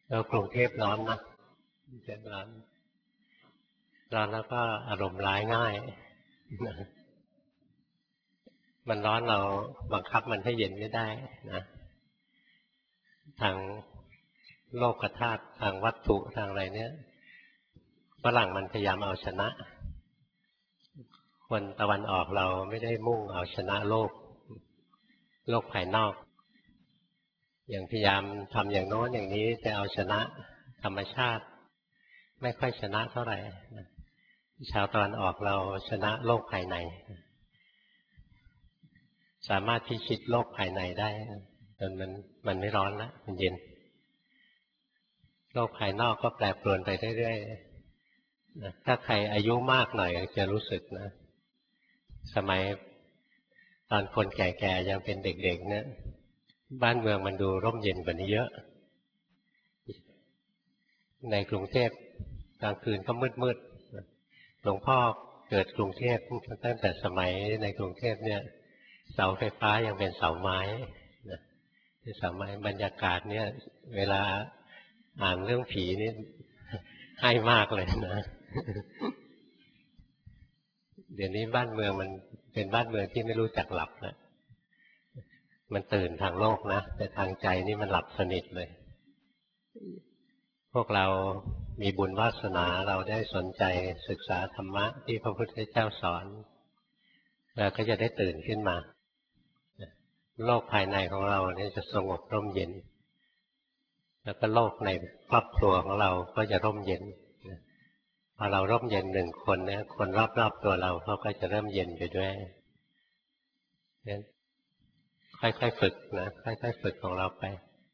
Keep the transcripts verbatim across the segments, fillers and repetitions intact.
แล้วกรุงเทพร้อนนะกรุงเทพร้อนร้อนแล้วก็อารมณ์ร้ายง่ายมันร้อนเราบังคับมันให้เย็นไม่ได้นะทางโลกธาตุทางวัตถุทางอะไรเนี้ยฝรั่งมันพยายามเอาชนะคนตะวันออกเราไม่ได้มุ่งเอาชนะโลกโลกภายนอกอย่างพยายามทำอย่างโน้นอย่างนี้จะเอาชนะธรรมชาติไม่ค่อยชนะเท่าไหร่ชาวตะวันออกเราชนะโลกภายในสามารถพิชิตโลกภายในได้จนมันมันไม่ร้อนแล้วมันเย็นโลกภายนอกก็แปรปรวนไปเรื่อยๆถ้าใครอายุมากหน่อยจะรู้สึกนะสมัยตอนคนแก่ๆยังเป็นเด็กๆเนี่ยบ้านเมืองมันดูร่มเย็นกว่านี้เยอะในกรุงเทพกลางคืนก็มืดๆหลวงพ่อเกิดกรุงเทพตั้งแต่สมัยในกรุงเทพเนี่ยเสาไฟฟ้ายังเป็นเสาไม้นะเสาไม้บรรยากาศเนี่ยเวลาอ่านเรื่องผีนี่ให้มากเลยนะเดี๋ยวนี้บ้านเมืองมันเป็นบ้านเมืองที่ไม่รู้จักหลับนะมันตื่นทางโลกนะแต่ทางใจนี่มันหลับสนิทเลยพวกเรามีบุญวาสนาเราได้สนใจศึกษาธรรมะที่พระพุทธเจ้าสอนเราก็จะได้ตื่นขึ้นมาโลกภายในของเราเนี่ยจะสงบร่มเย็นแล้วก็โลกในครอบครัวของเราก็จะร่มเย็นพอเราร่มเย็นหนึ่งคนเนี่ยคนรอบๆตัวเราเขาก็จะเริ่มเย็นไปด้วยงั้นค่อยๆฝึกนะค่อยๆฝึกของเราไป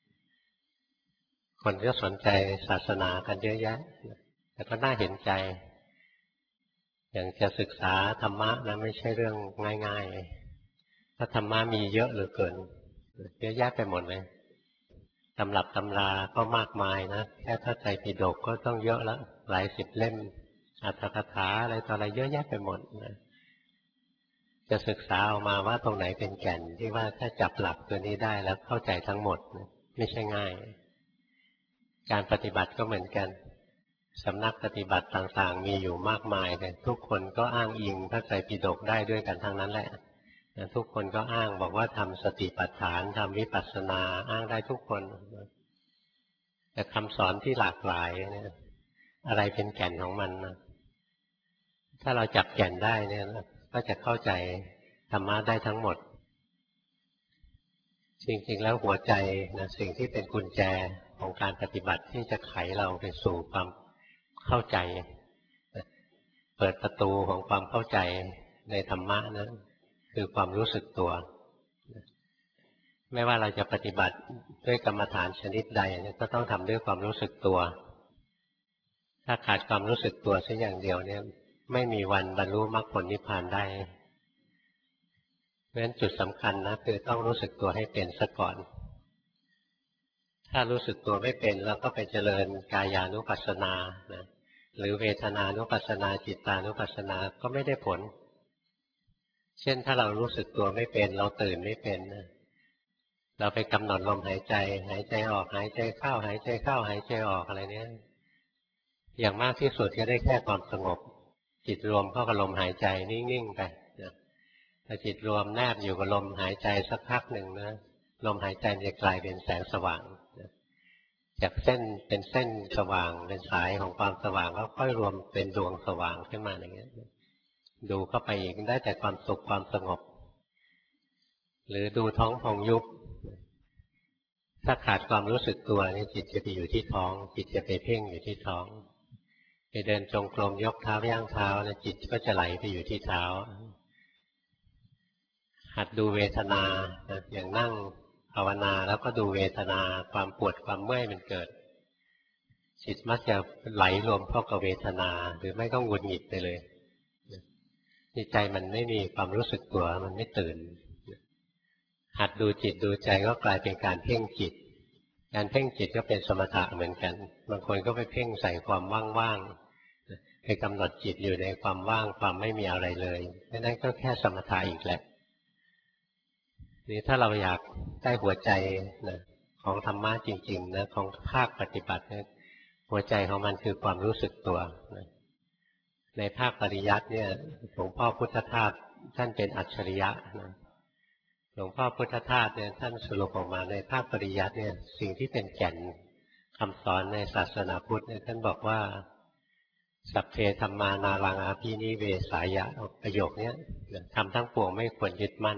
คนก็สนใจศาสนากันเยอะแยะแต่ก็น่าเห็นใจอย่างจะศึกษาธรรมะนะไม่ใช่เรื่องง่ายๆเพราะธรรมะมีเยอะเหลือเกินเยอะแยะไปหมดเลยตำรับตำราก็มากมายนะแค่พระไตรปิฎกก็ต้องเยอะแล้วหลายสิบเล่มอรรถกถาอะไรต่ออะไรเยอะแยะไปหมดนะจะศึกษาออกมาว่าตรงไหนเป็นแก่นที่ว่าถ้าจับหลักตัวนี้ได้แล้วเข้าใจทั้งหมดไม่ใช่ง่ายการปฏิบัติก็เหมือนกันสำนักปฏิบัติต่างๆมีอยู่มากมายเลยทุกคนก็อ้างอิงพระไตรปิฎกได้ด้วยกันทั้งนั้นแหละทุกคนก็อ้างบอกว่าทำสติปัฏฐานทำวิปัสสนาอ้างได้ทุกคนแต่คำสอนที่หลากหลายเนี่ยอะไรเป็นแก่นของมันนะถ้าเราจับแก่นได้เนี่ยก็จะเข้าใจธรรมะได้ทั้งหมดจริงๆแล้วหัวใจนะสิ่งที่เป็นกุญแจของการปฏิบัติที่จะไขเราไปสู่ความเข้าใจเปิดประตูของความเข้าใจในธรรมะนั้นคือความรู้สึกตัวไม่ว่าเราจะปฏิบัติด้วยกรรมฐานชนิดใดก็ต้องทำด้วยความรู้สึกตัวถ้าขาดความรู้สึกตัวสักอย่างเดียวเนี่ยไม่มีวันบรรลุมรรคผลนิพพานได้เพราะฉะนั้นจุดสำคัญนะคือต้องรู้สึกตัวให้เป็นซะก่อนถ้ารู้สึกตัวไม่เป็นแล้วก็ไปเจริญกายานุปัสสนานะหรือเวทนานุปัสสนาจิตานุปัสสนาก็ไม่ได้ผลเช่นถ้าเรารู้สึกตัวไม่เป็นเราตื่นไม่เป็นนะเราไปกำหนดลมหายใจหายใจออกหายใจเข้าหายใจเข้าหายใจออกอะไรเนี้ยอย่างมากที่สุดก็ได้แค่ความสงบจิตรวมเข้ากับลมหายใจนิ่งๆไปนะถ้าจิตรวมแนบอยู่กับลมหายใจสักพักหนึ่งนะลมหายใจจะกลายเป็นแสงสว่างนะจากเส้นเป็นเส้นสว่างเป็นสายของความสว่างแล้วค่อยรวมเป็นดวงสว่างขึ้นมาอย่างเงี้ยดูเข้าไปอีกได้แต่ความสุขความสงบหรือดูท้องพองยุบถ้าขาดความรู้สึกตัวนี่จิตจะไปอยู่ที่ท้องจิตจะไปเพ่งอยู่ที่ท้องไปเดินจงกรมยกเท้าย่างเท้าแล้วจิตก็จะไหลไปอยู่ที่เท้าหัดดูเวทนาอย่างนั่งภาวนาแล้วก็ดูเวทนาความปวดความเมื่อยมันเกิดจิตมักจะไหลรวมเข้ากับเวทนาหรือไม่ก็หงุดหงิดไปเลยจิตใจมันไม่มีความรู้สึกตัวมันไม่ตื่นหัดดูจิตดูใจก็กลายเป็นการเพ่งจิตการเพ่งจิตก็เป็นสมถะเหมือนกันบางคนก็ไปเพ่งใส่ความว่างๆไปกำหนดจิตอยู่ในความว่างความไม่มีอะไรเลยนั่นก็แค่สมถะอีกแหละนี่ถ้าเราอยากได้หัวใจนะขของธรรมะจริงๆนะของภาคปฏิบัติเนี่ยหัวใจของมันคือความรู้สึกตัวในภาคปริยัติเนี่ยหลวงพ่อพุทธทาสท่านเป็นอัจฉริยะนะหลวงพ่อพุทธทาสเนี่ยท่านสรุปออกมาในภาคปริยัติเนี่ยสิ่งที่เป็นแก่นคำสอนในศาสนาพุทธเนี่ยท่านบอกว่าสัพเพธัมมานารังอาภินิเวสายะประโยคนี้ทำทั้งปวงไม่ควรยึดมั่น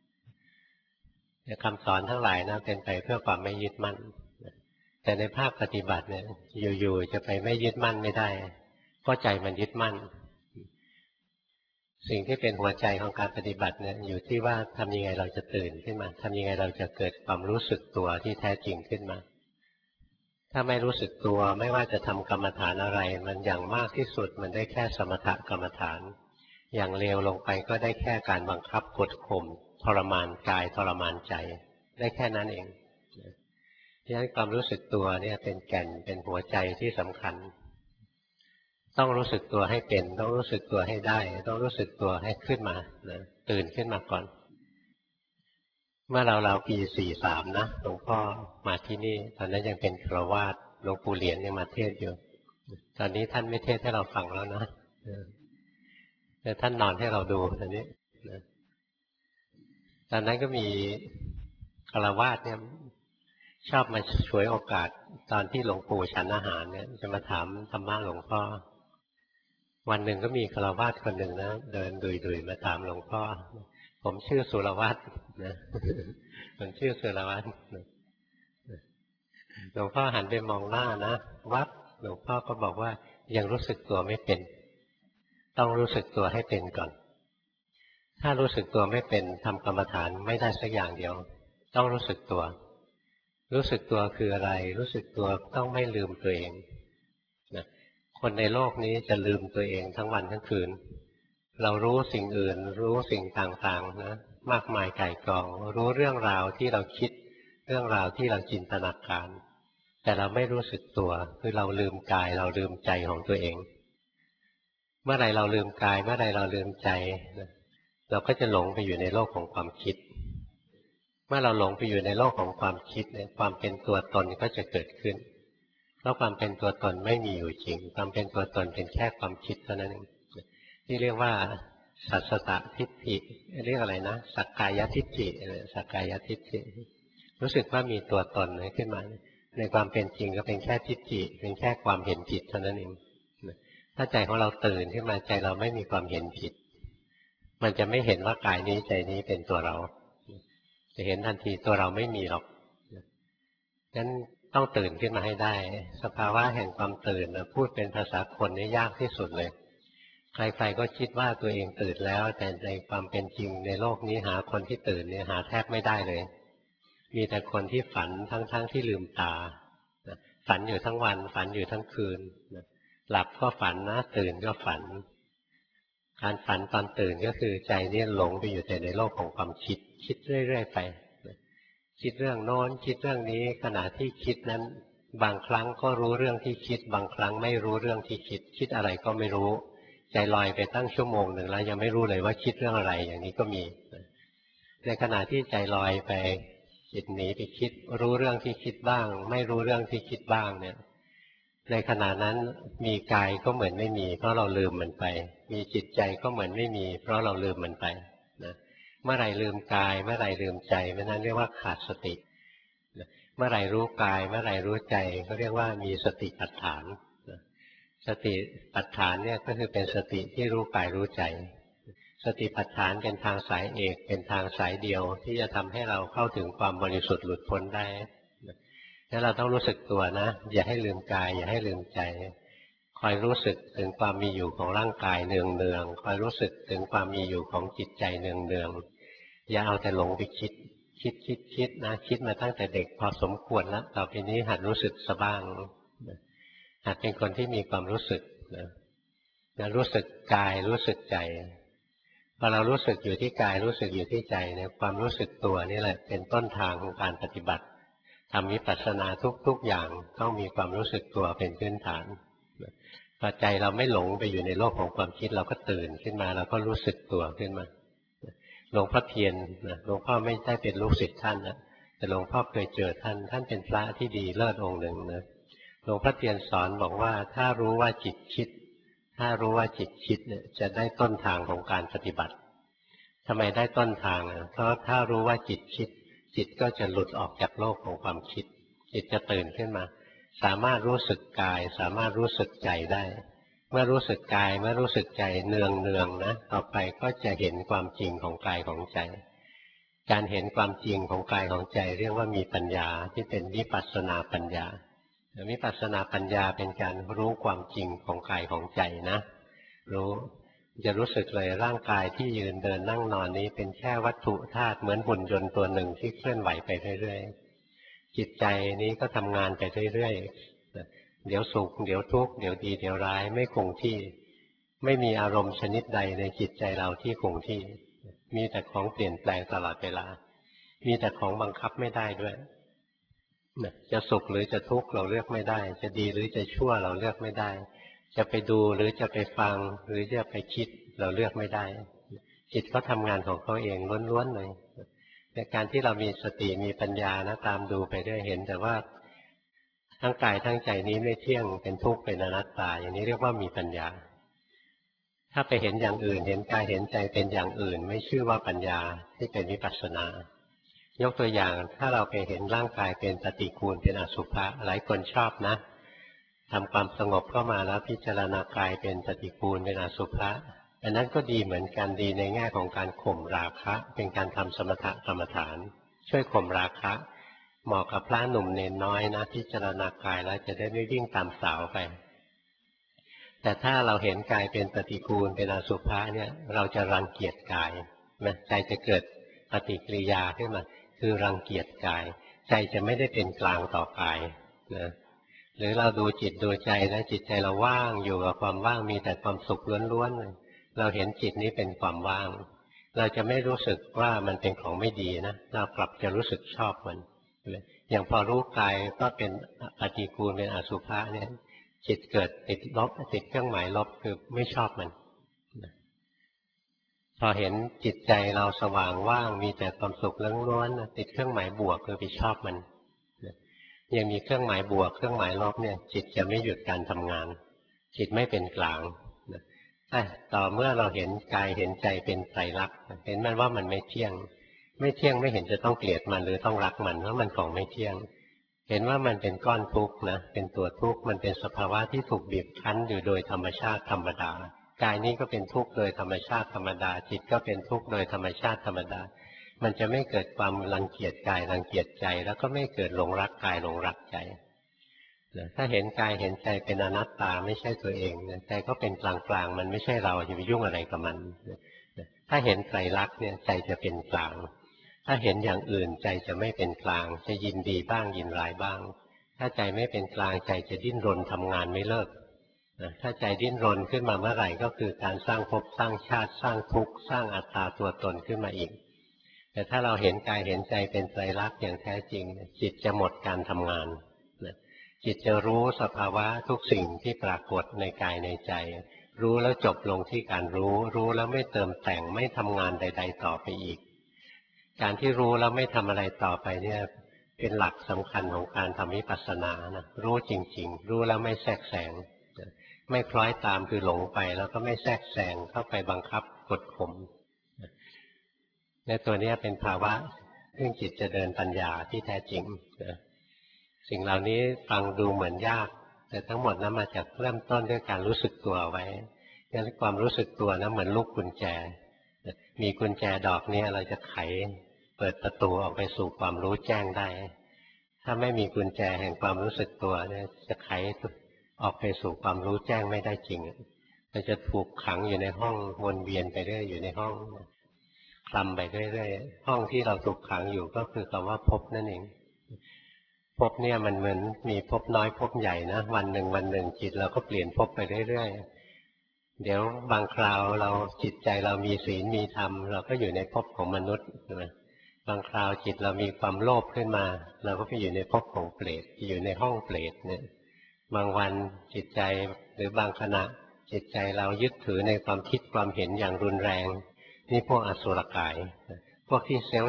คำสอนทั้งหลายนะเป็นไปเพื่อความไม่ยึดมั่นแต่ในภาคปฏิบัติเนี่ยอยู่ๆจะไปไม่ยึดมั่นไม่ได้เพราะใจมันยึดมั่นสิ่งที่เป็นหัวใจของการปฏิบัติเนี่ยอยู่ที่ว่าทำยังไงเราจะตื่นขึ้นมาทำยังไงเราจะเกิดความรู้สึกตัวที่แท้จริงขึ้นมาถ้าไม่รู้สึกตัวไม่ว่าจะทำกรรมฐานอะไรมันอย่างมากที่สุดมันได้แค่สมถกรรมฐานอย่างเลวลงไปก็ได้แค่การบังคับกดข่มทรมานกายทรมานใจได้แค่นั้นเองดังนั้นความรู้สึกตัวเนี่ยเป็นแก่นเป็นหัวใจที่สำคัญต้องรู้สึกตัวให้เป็นต้องรู้สึกตัวให้ได้ต้องรู้สึกตัวให้ขึ้นมานะตื่นขึ้นมาก่อนเมื่อเราเราปีสี่สามนะหลวงพ่อมาที่นี่ตอนนั้นยังเป็นฆราวาสหลวงปู่เหรียญยังมาเทศอยู่ตอนนี้ท่านไม่เทศให้เราฟังแล้วนะแต่ท่านนอนให้เราดูตอนนี้นะตอนนั้นก็มีฆราวาสเนี่ยชอบมาฉวยโอกาสตอนที่หลวงปู่ฉันอาหารเนี่ยจะมาถามธรรมะหลวงพ่อวันหนึ่งก็มีฆราวาสคนหนึ่งนะเดินดุยๆมาถามหลวงพ่อผมชื่อสุรวัตรนะผมชื่อสุรวัตรหลวงพ่อหันไปมองหน้านะวัดหลวงพ่อก็บอกว่ายังรู้สึกตัวไม่เป็นต้องรู้สึกตัวให้เป็นก่อนถ้ารู้สึกตัวไม่เป็นทำกรรมฐานไม่ได้สักอย่างเดียวต้องรู้สึกตัวรู้สึกตัวคืออะไรรู้สึกตัวต้องไม่ลืมตัวเองนะคนในโลกนี้จะลืมตัวเองทั้งวันทั้งคืนเรารู้สิ่งอื่นรู้สิ่งต่างๆนะมากมายไก่กองรู้เรื่องราวที่เราคิดเรื่องราวที่เราจินตนาการแต่เราไม่รู้สึกตัวคือเราลืมกายเราลืมใจของตัวเองเมื่อไรเราลืมกายเมื่อไรเราลืมใจนะเราก็จะหลงไปอยู่ในโลกของความคิดเมื่อเราหลงไปอยู่ในโลกของความคิดเนี่ยความเป็นตัวตนก็จะเกิดขึ้นเพราะความเป็นตัวตนไม่มีอยู่จริงความเป็นตัวตนเป็นแค่ความคิดเท่านั้นเองที่เรียกว่าสัสสตทิฏฐิเรียกอะไรนะสักกายทิฏฐิสักกายทิฏฐิรู้สึกว่ามีตัวตนขึ้นมาในความเป็นจริงก็เป็นแค่ทิฏฐิเป็นแค่ความเห็นผิดเท่านั้นเองถ้าใจของเราตื่นขึ้นมาใจเราไม่มีความเห็นผิดมันจะไม่เห็นว่ากายนี้ใจนี้เป็นตัวเราจะเห็นทันทีตัวเราไม่มีหรอกงั้นต้องตื่นขึ้นมาให้ได้สภาวะแห่งความตื่นพูดเป็นภาษาคนนี่ยากที่สุดเลยใครๆก็คิดว่าตัวเองตื่นแล้วแต่ในความเป็นจริงในโลกนี้หาคนที่ตื่นเนี่ยหาแทบไม่ได้เลยมีแต่คนที่ฝันทั้งๆ ท, ที่ลืมตาฝันอยู่ทั้งวันฝันอยู่ทั้งคืนหลับก็ฝันนะตื่นก็ฝันการฝันตอนตื่นก็คือใจเนี่ยหลงไปอยู่แต่ในโลกของความคิดคิดเรื่อยๆไปคิดเรื่องโน้นคิดเรื่องนี้ขณะที่คิดนั้นบางครั้งก็รู้เรื่องที่คิดบางครั้งไม่รู้เรื่องที่คิดคิดอะไรก็ไม่รู้ใจลอยไปตั้งชั่วโมงหนึ่งแล้วยังไม่รู้เลยว่าคิดเรื่องอะไรอย่างนี้ก็มีในขณะที่ใจลอยไปจิตหนีไปคิดรู้เรื่องที่คิดบ้างไม่รู้เรื่องที่คิดบ้างเนี่ยในขณะนั้นมีกายก็เหมือนไม่มีเพราะเราลืมมันไปมีจิตใจก็เหมือนไม่มีเพราะเราลืมมันไปนะเมื่อไหร่ลืมกายเมื่อไหร่ลืมใจเมื่อนั้นเรียกว่าขาดสติเมื่อไหร่รู้กายเมื่อไหร่รู้ใจก็เรียกว่ามีสติปัฏฐานสติปัฏฐานเนี่ยก็คือเป็นสติที่รู้กายรู้ใจสติปัฏฐานเป็นทางสายเอกเป็นทางสายเดียวที่จะทำให้เราเข้าถึงความบริสุทธิ์หลุดพ้นได้แล้วเราต้องรู้สึกตัวนะอย่าให้ลืมกายอย่าให้ลืมใจคอยรู้สึกถึงความมีอยู่ของร่างกายเนืองๆคอยรู้สึกถึงความมีอยู่ของจิตใจเนืองๆอย่าเอาแต่หลงไปคิดคิดคิดคิดนะคิดมาตั้งแต่เด็กพอสมควรแล้วต่อไปนี้หัดรู้สึกซะบ้างหัดเป็นคนที่มีความรู้สึกนะนะรู้สึกกายรู้สึกใจพอเรารู้สึกอยู่ที่กายรู้สึกอยู่ที่ใจเนี่ยความรู้สึกตัวนี่แหละเป็นต้นทางของการปฏิบัติทำวิปัสสนาทุกๆอย่างต้องมีความรู้สึกตัวเป็นพื้นฐานพอใจเราไม่หลงไปอยู่ในโลกของความคิดเราก็ตื่นขึ้นมาเราก็รู้สึกตัวขึ้นมาหลวงพ่อเทียนนะหลวงพ่อไม่ได้เป็นลูกศิษย์ท่านนะแต่หลวงพ่อเคยเจอท่านท่านเป็นพระที่ดีเลิศองค์หนึ่งนะหลวงพ่อเทียนสอนบอกว่าถ้ารู้ว่าจิตคิดถ้ารู้ว่าจิตคิดเนี่ยจะได้ต้นทางของการปฏิบัติทำไมได้ต้นทางอ่ะเพราะถ้ารู้ว่าจิตคิดจิตก็จะหลุดออกจากโลกของความคิดจิตจะตื่นขึ้นมาสามารถรู้สึกกายสามารถรู้สึกใจได้เมื่อรู้สึกกายเมื่อรู้สึกใจเนืองเนืองนะต่อไปก็จะเห็นความจริงของกายของใจการเห็นความจริงของกายของใจเรียกว่ามีปัญญาที่เป็นวิปัสสนาปัญญาวิปัสสนาปัญญาเป็นการรู้ความจริงของกายของใจนะรู้จะรู้สึกเลยร่างกายที่ยืนเดินนั่งนอนนี้เป็นแค่วัตถุธาตุเหมือนหุ่นยนต์ตัวหนึ่งที่เคลื่อนไหวไปเรื่อยๆจิตใจนี้ก็ทำงานไปเรื่อยๆเดี๋ยวสุขเดี๋ยวทุกข์เดี๋ยวดีเดี๋ยวร้ายไม่คงที่ไม่มีอารมณ์ชนิดใดในจิตใจเราที่คงที่มีแต่ของเปลี่ยนแปลงตลอดเวลามีแต่ของบังคับไม่ได้ด้วยจะสุขหรือจะทุกข์เราเลือกไม่ได้จะดีหรือจะชั่วเราเลือกไม่ได้จะไปดูหรือจะไปฟังหรือจะไปคิดเราเลือกไม่ได้จิตเขาทำงานของเขาเองล้วนๆเลยในการที่เรามีสติมีปัญญานะตามดูไปได้เห็นแต่ว่าทั้งกายทั้งใจนี้ไม่เที่ยงเป็นทุกข์เป็นอนัตตาอย่างนี้เรียกว่ามีปัญญาถ้าไปเห็นอย่างอื่นเห็นกายเห็นใจเป็นอย่างอื่นไม่ชื่อว่าปัญญาที่เป็นวิปัสสนายกตัวอย่างถ้าเราไปเห็นร่างกายเป็นปฏิกูลเป็นอสุภะหลายคนชอบนะทำความสงบเข้ามาแล้วพิจารณากายเป็นปฏิกูลเป็นอสุภะอันนั้นก็ดีเหมือนกันดีในแง่ของการข่มราคะเป็นการทำสมถกรรมฐานช่วยข่มราคะเหมาะกับพระหนุ่มเนนน้อยนะพิจารณากายแล้วจะได้ไม่วิ่งตามสาวไปแต่ถ้าเราเห็นกายเป็นปฏิกูลเป็นอสุภะเนี่ยเราจะรังเกียจกายนะใจจะเกิดปฏิกิริยาขึ้นมาคือรังเกียจกายใจจะไม่ได้เป็นกลางต่อกายนะหรือเราดูจิตดูใจนะจิตใจเราว่างอยู่กับความว่างมีแต่ความสุขล้วนๆเราเห็นจิตนี้เป็นความว่างเราจะไม่รู้สึกว่ามันเป็นของไม่ดีนะเรากลับจะรู้สึกชอบมันอย่างพอรู้กายก็เป็นปฏิกูลเป็นอสุภะเนี่ยจิตเกิดติดลบติดเครื่องหมายลบคือไม่ชอบมันพอเห็นจิตใจเราสว่างว่างมีแต่ความสุขล้วนๆติดเครื่องหมายบวกคือไปชอบมันยังมีเครื่องหมายบวกเครื่องหมายลบเนี่ยจิตจะไม่หยุดการทำงานจิตไม่เป็นกลางแต่ต่อเมื่อเราเห็นกายเห็นใจเป็นไตรลักษณ์เห็นมันว่ามันไม่เที่ยงไม่เที่ยงไม่เห็นจะต้องเกลียดมันหรือต้องรักมันเพราะมันของไม่เที่ยงเห็นว่ามันเป็นก้อนทุกข์นะเป็นตัวทุกข์มันเป็นสภาวะที่ถูกบีบคั้นอยู่โดยธรรมชาติธรรมดากายนี้ก็เป็นทุกข์โดยธรรมชาติธรรมดาจิตก็เป็นทุกข์โดยธรรมชาติธรรมดามันจะไม่เกิดความรังเกียจกายรังเกียจใจแล้วก็ไม่เกิดหลงรักกายหลงรักใจถ้าเห็นกายเห็นใจเป็นอนัตตาไม่ใช่ตัวเองใจก็เป็นกลางๆมันไม่ใช่เราจะไปยุ่งอะไรกับมันถ้าเห็นไตรลักษณ์เนี่ยใจจะเป็นกลางถ้าเห็นอย่างอื่นใจจะไม่เป็นกลางจะยินดีบ้างยินร้ายบ้างถ้าใจไม่เป็นกลางใจจะดิ้นรนทำงานไม่เลิกถ้าใจดิ้นรนขึ้นมาเมื่อไหร่ก็คือการสร้างภพสร้างชาติสร้างทุกข์สร้างอัตตาตัวตนขึ้นมาอีกแต่ถ้าเราเห็นกายเห็นใจเป็นไตรลักษณ์อย่างแท้จริงจิตจะหมดการทำงานจิตจะรู้สภาวะทุกสิ่งที่ปรากฏในกายในใจรู้แล้วจบลงที่การรู้รู้แล้วไม่เติมแต่งไม่ทำงานใดๆต่อไปอีกการที่รู้แล้วไม่ทำอะไรต่อไปเนี่ยเป็นหลักสำคัญของการทำวิปัสสนานะรู้จริงๆรู้แล้วไม่แทรกแซงไม่คล้อยตามคือหลงไปแล้วก็ไม่แทรกแซงเข้าไปบังคับกดข่มในตัวนี้เป็นภาวะซึ่งจิตจะเดินปัญญาที่แท้จริงนะสิ่งเหล่านี้ฟังดูเหมือนยากแต่ทั้งหมดนั้นมาจากเริ่มต้นด้วยการรู้สึกตัวไว้งั้นความรู้สึกตัวนะเหมือนลูกกุญแจมีกุญแจดอกนี้เราจะไขเปิดประตูออกไปสู่ความรู้แจ้งได้ถ้าไม่มีกุญแจแห่งความรู้สึกตัวเนี่ยจะไขออกไปสู่ความรู้แจ้งไม่ได้จริงเราจะถูกขังอยู่ในห้องวนเวียนไปเรื่อยอยู่ในห้องคลำไปเรื่อยๆห้องที่เราถูกขังอยู่ก็คือคำว่าภพนั่นเองภพเนี่ยมันเหมือนมีภพน้อยภพใหญ่นะวันหนึ่งวันหนึ่งจิตเราก็เปลี่ยนภพไปเรื่อยๆเดี๋ยวบางคราวเราจิตใจเรามีศีลมีธรรมเราก็อยู่ในภพของมนุษย์ใช่ไหมบางคราวจิตเรามีความโลภขึ้นมาเราก็ไปอยู่ในภพของเปรตอยู่ในห้องเปรตเนี่ยบางวันจิตใจหรือบางขณะจิตใจเรายึดถือในความคิดความเห็นอย่างรุนแรงนี่พวกอสุรกายพวกที่เซลล์จัด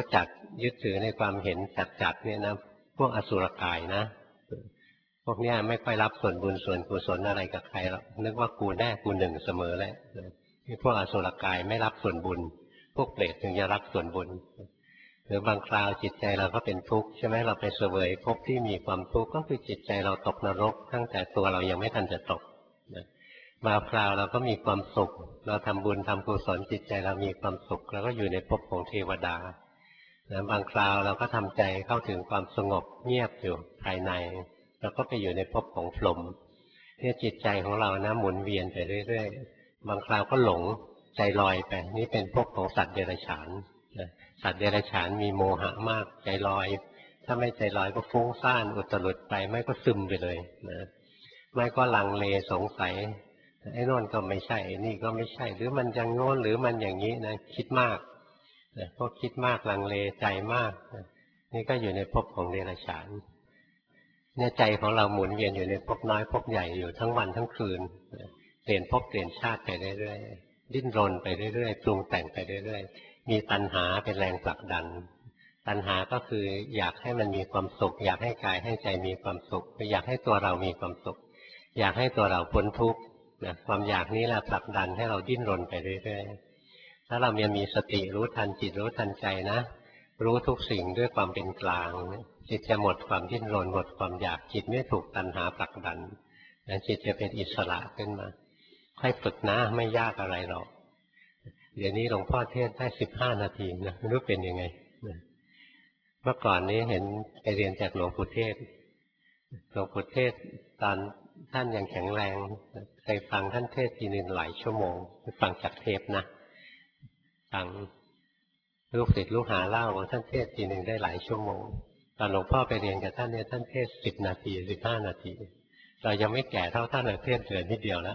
ยึดถือในความเห็นจัดๆเนี่ยนะพวกอสุรกายนะพวกเนี้ยไม่ค่อยรับส่วนบุญส่วนกุศลอะไรกับใครหรอกนึกว่ากูแน่กูหนึ่งเสมอแหละพวกอสุรกายไม่รับส่วนบุญพวกเปรตถึงจะรับส่วนบุญหรือบางคราวจิตใจเราก็เป็นทุกข์ใช่ไหมเราไปเสวยภพที่มีความทุกข์ก็คือจิตใจเราตกนรกตั้งแต่ตัวเรายังไม่ทันจะตกบางคราวเราก็มีความสุขเราทำบุญทำกุศลจิตใจเรามีความสุขเราก็อยู่ในภพของเทวดาบางคราวเราก็ทำใจเข้าถึงความสงบเงียบอยู่ภายในเราก็ไปอยู่ในภพของพรหมเนี่ยจิตใจของเรานะหมุนเวียนไปเรื่อยๆบางคราวก็หลงใจลอยไปนี่เป็นภพของสัตว์เดรัจฉานสัตว์เดรัจฉานมีโมหะมากใจลอยถ้าไม่ใจลอยก็ฟุ้งซ่านอุตรุดไปไม่ก็ซึมไปเลยนะไม่ก็ลังเลสงสัยไอ้โน่นก็ไม่ใช่นี่ก็ไม่ใช่หรือมันอย่างโน้นหรือมันอย่างนี้นะคิดมากนะพวกคิดมากลังเลใจมากนะนี่ก็อยู่ในภพของเดรัจฉานเนี่ยใจของเราหมุนเวียนอยู่ในภพน้อยภพใหญ่อยู่ทั้งวันทั้งคืนเปลี่ยนภพเปลี่ยนชาติไปเรื่อยๆดิ้นรนไปเรื่อยๆปรุงแต่งไปเรื่อยๆมีตัณหาเป็นแรงผลักดันตัณหาก็คืออยากให้มันมีความสุขอยากให้กายให้ใจมีความสุขอยากให้ตัวเรามีความสุขอยากให้ตัวเราพ้นทุกข์นะความอยากนี้แหละผลักดันให้เราดิ้นรนไปเรื่อยๆถ้าเรายังมีสติรู้ทันจิตรู้ทันใจนะรู้ทุกสิ่งด้วยความเป็นกลางจิตจะหมดความดิ้นรนหมดความอยากจิตไม่ถูกตัณหาผลักดันจิตจะเป็นอิสระขึ้นมาค่อยฝึกนะไม่ยากอะไรหรอกเดี๋ยวนี้หลวงพ่อเทศได้สิบห้านาทีนะไม่รู้เป็นยังไงเมื่อก่อนนี้เห็นไปเรียนจากหลวงปู่เทศหลวงปู่เทศตอนท่านยังแข็งแรงเคยฟังท่านเทศทีนึงหลายชั่วโมงฟังจากเทปนะฟังลูกศิษย์ลูกหาเล่าว่าท่านเทศทีนึงได้หลายชั่วโมงตอนหลวงพ่อไปเรียนกับท่านเนี่ยท่านเทศสิบนาทีสิบห้านาทีเรายังไม่แก่เท่าท่านเลยเทศเหลือนิดเดียวแล้ว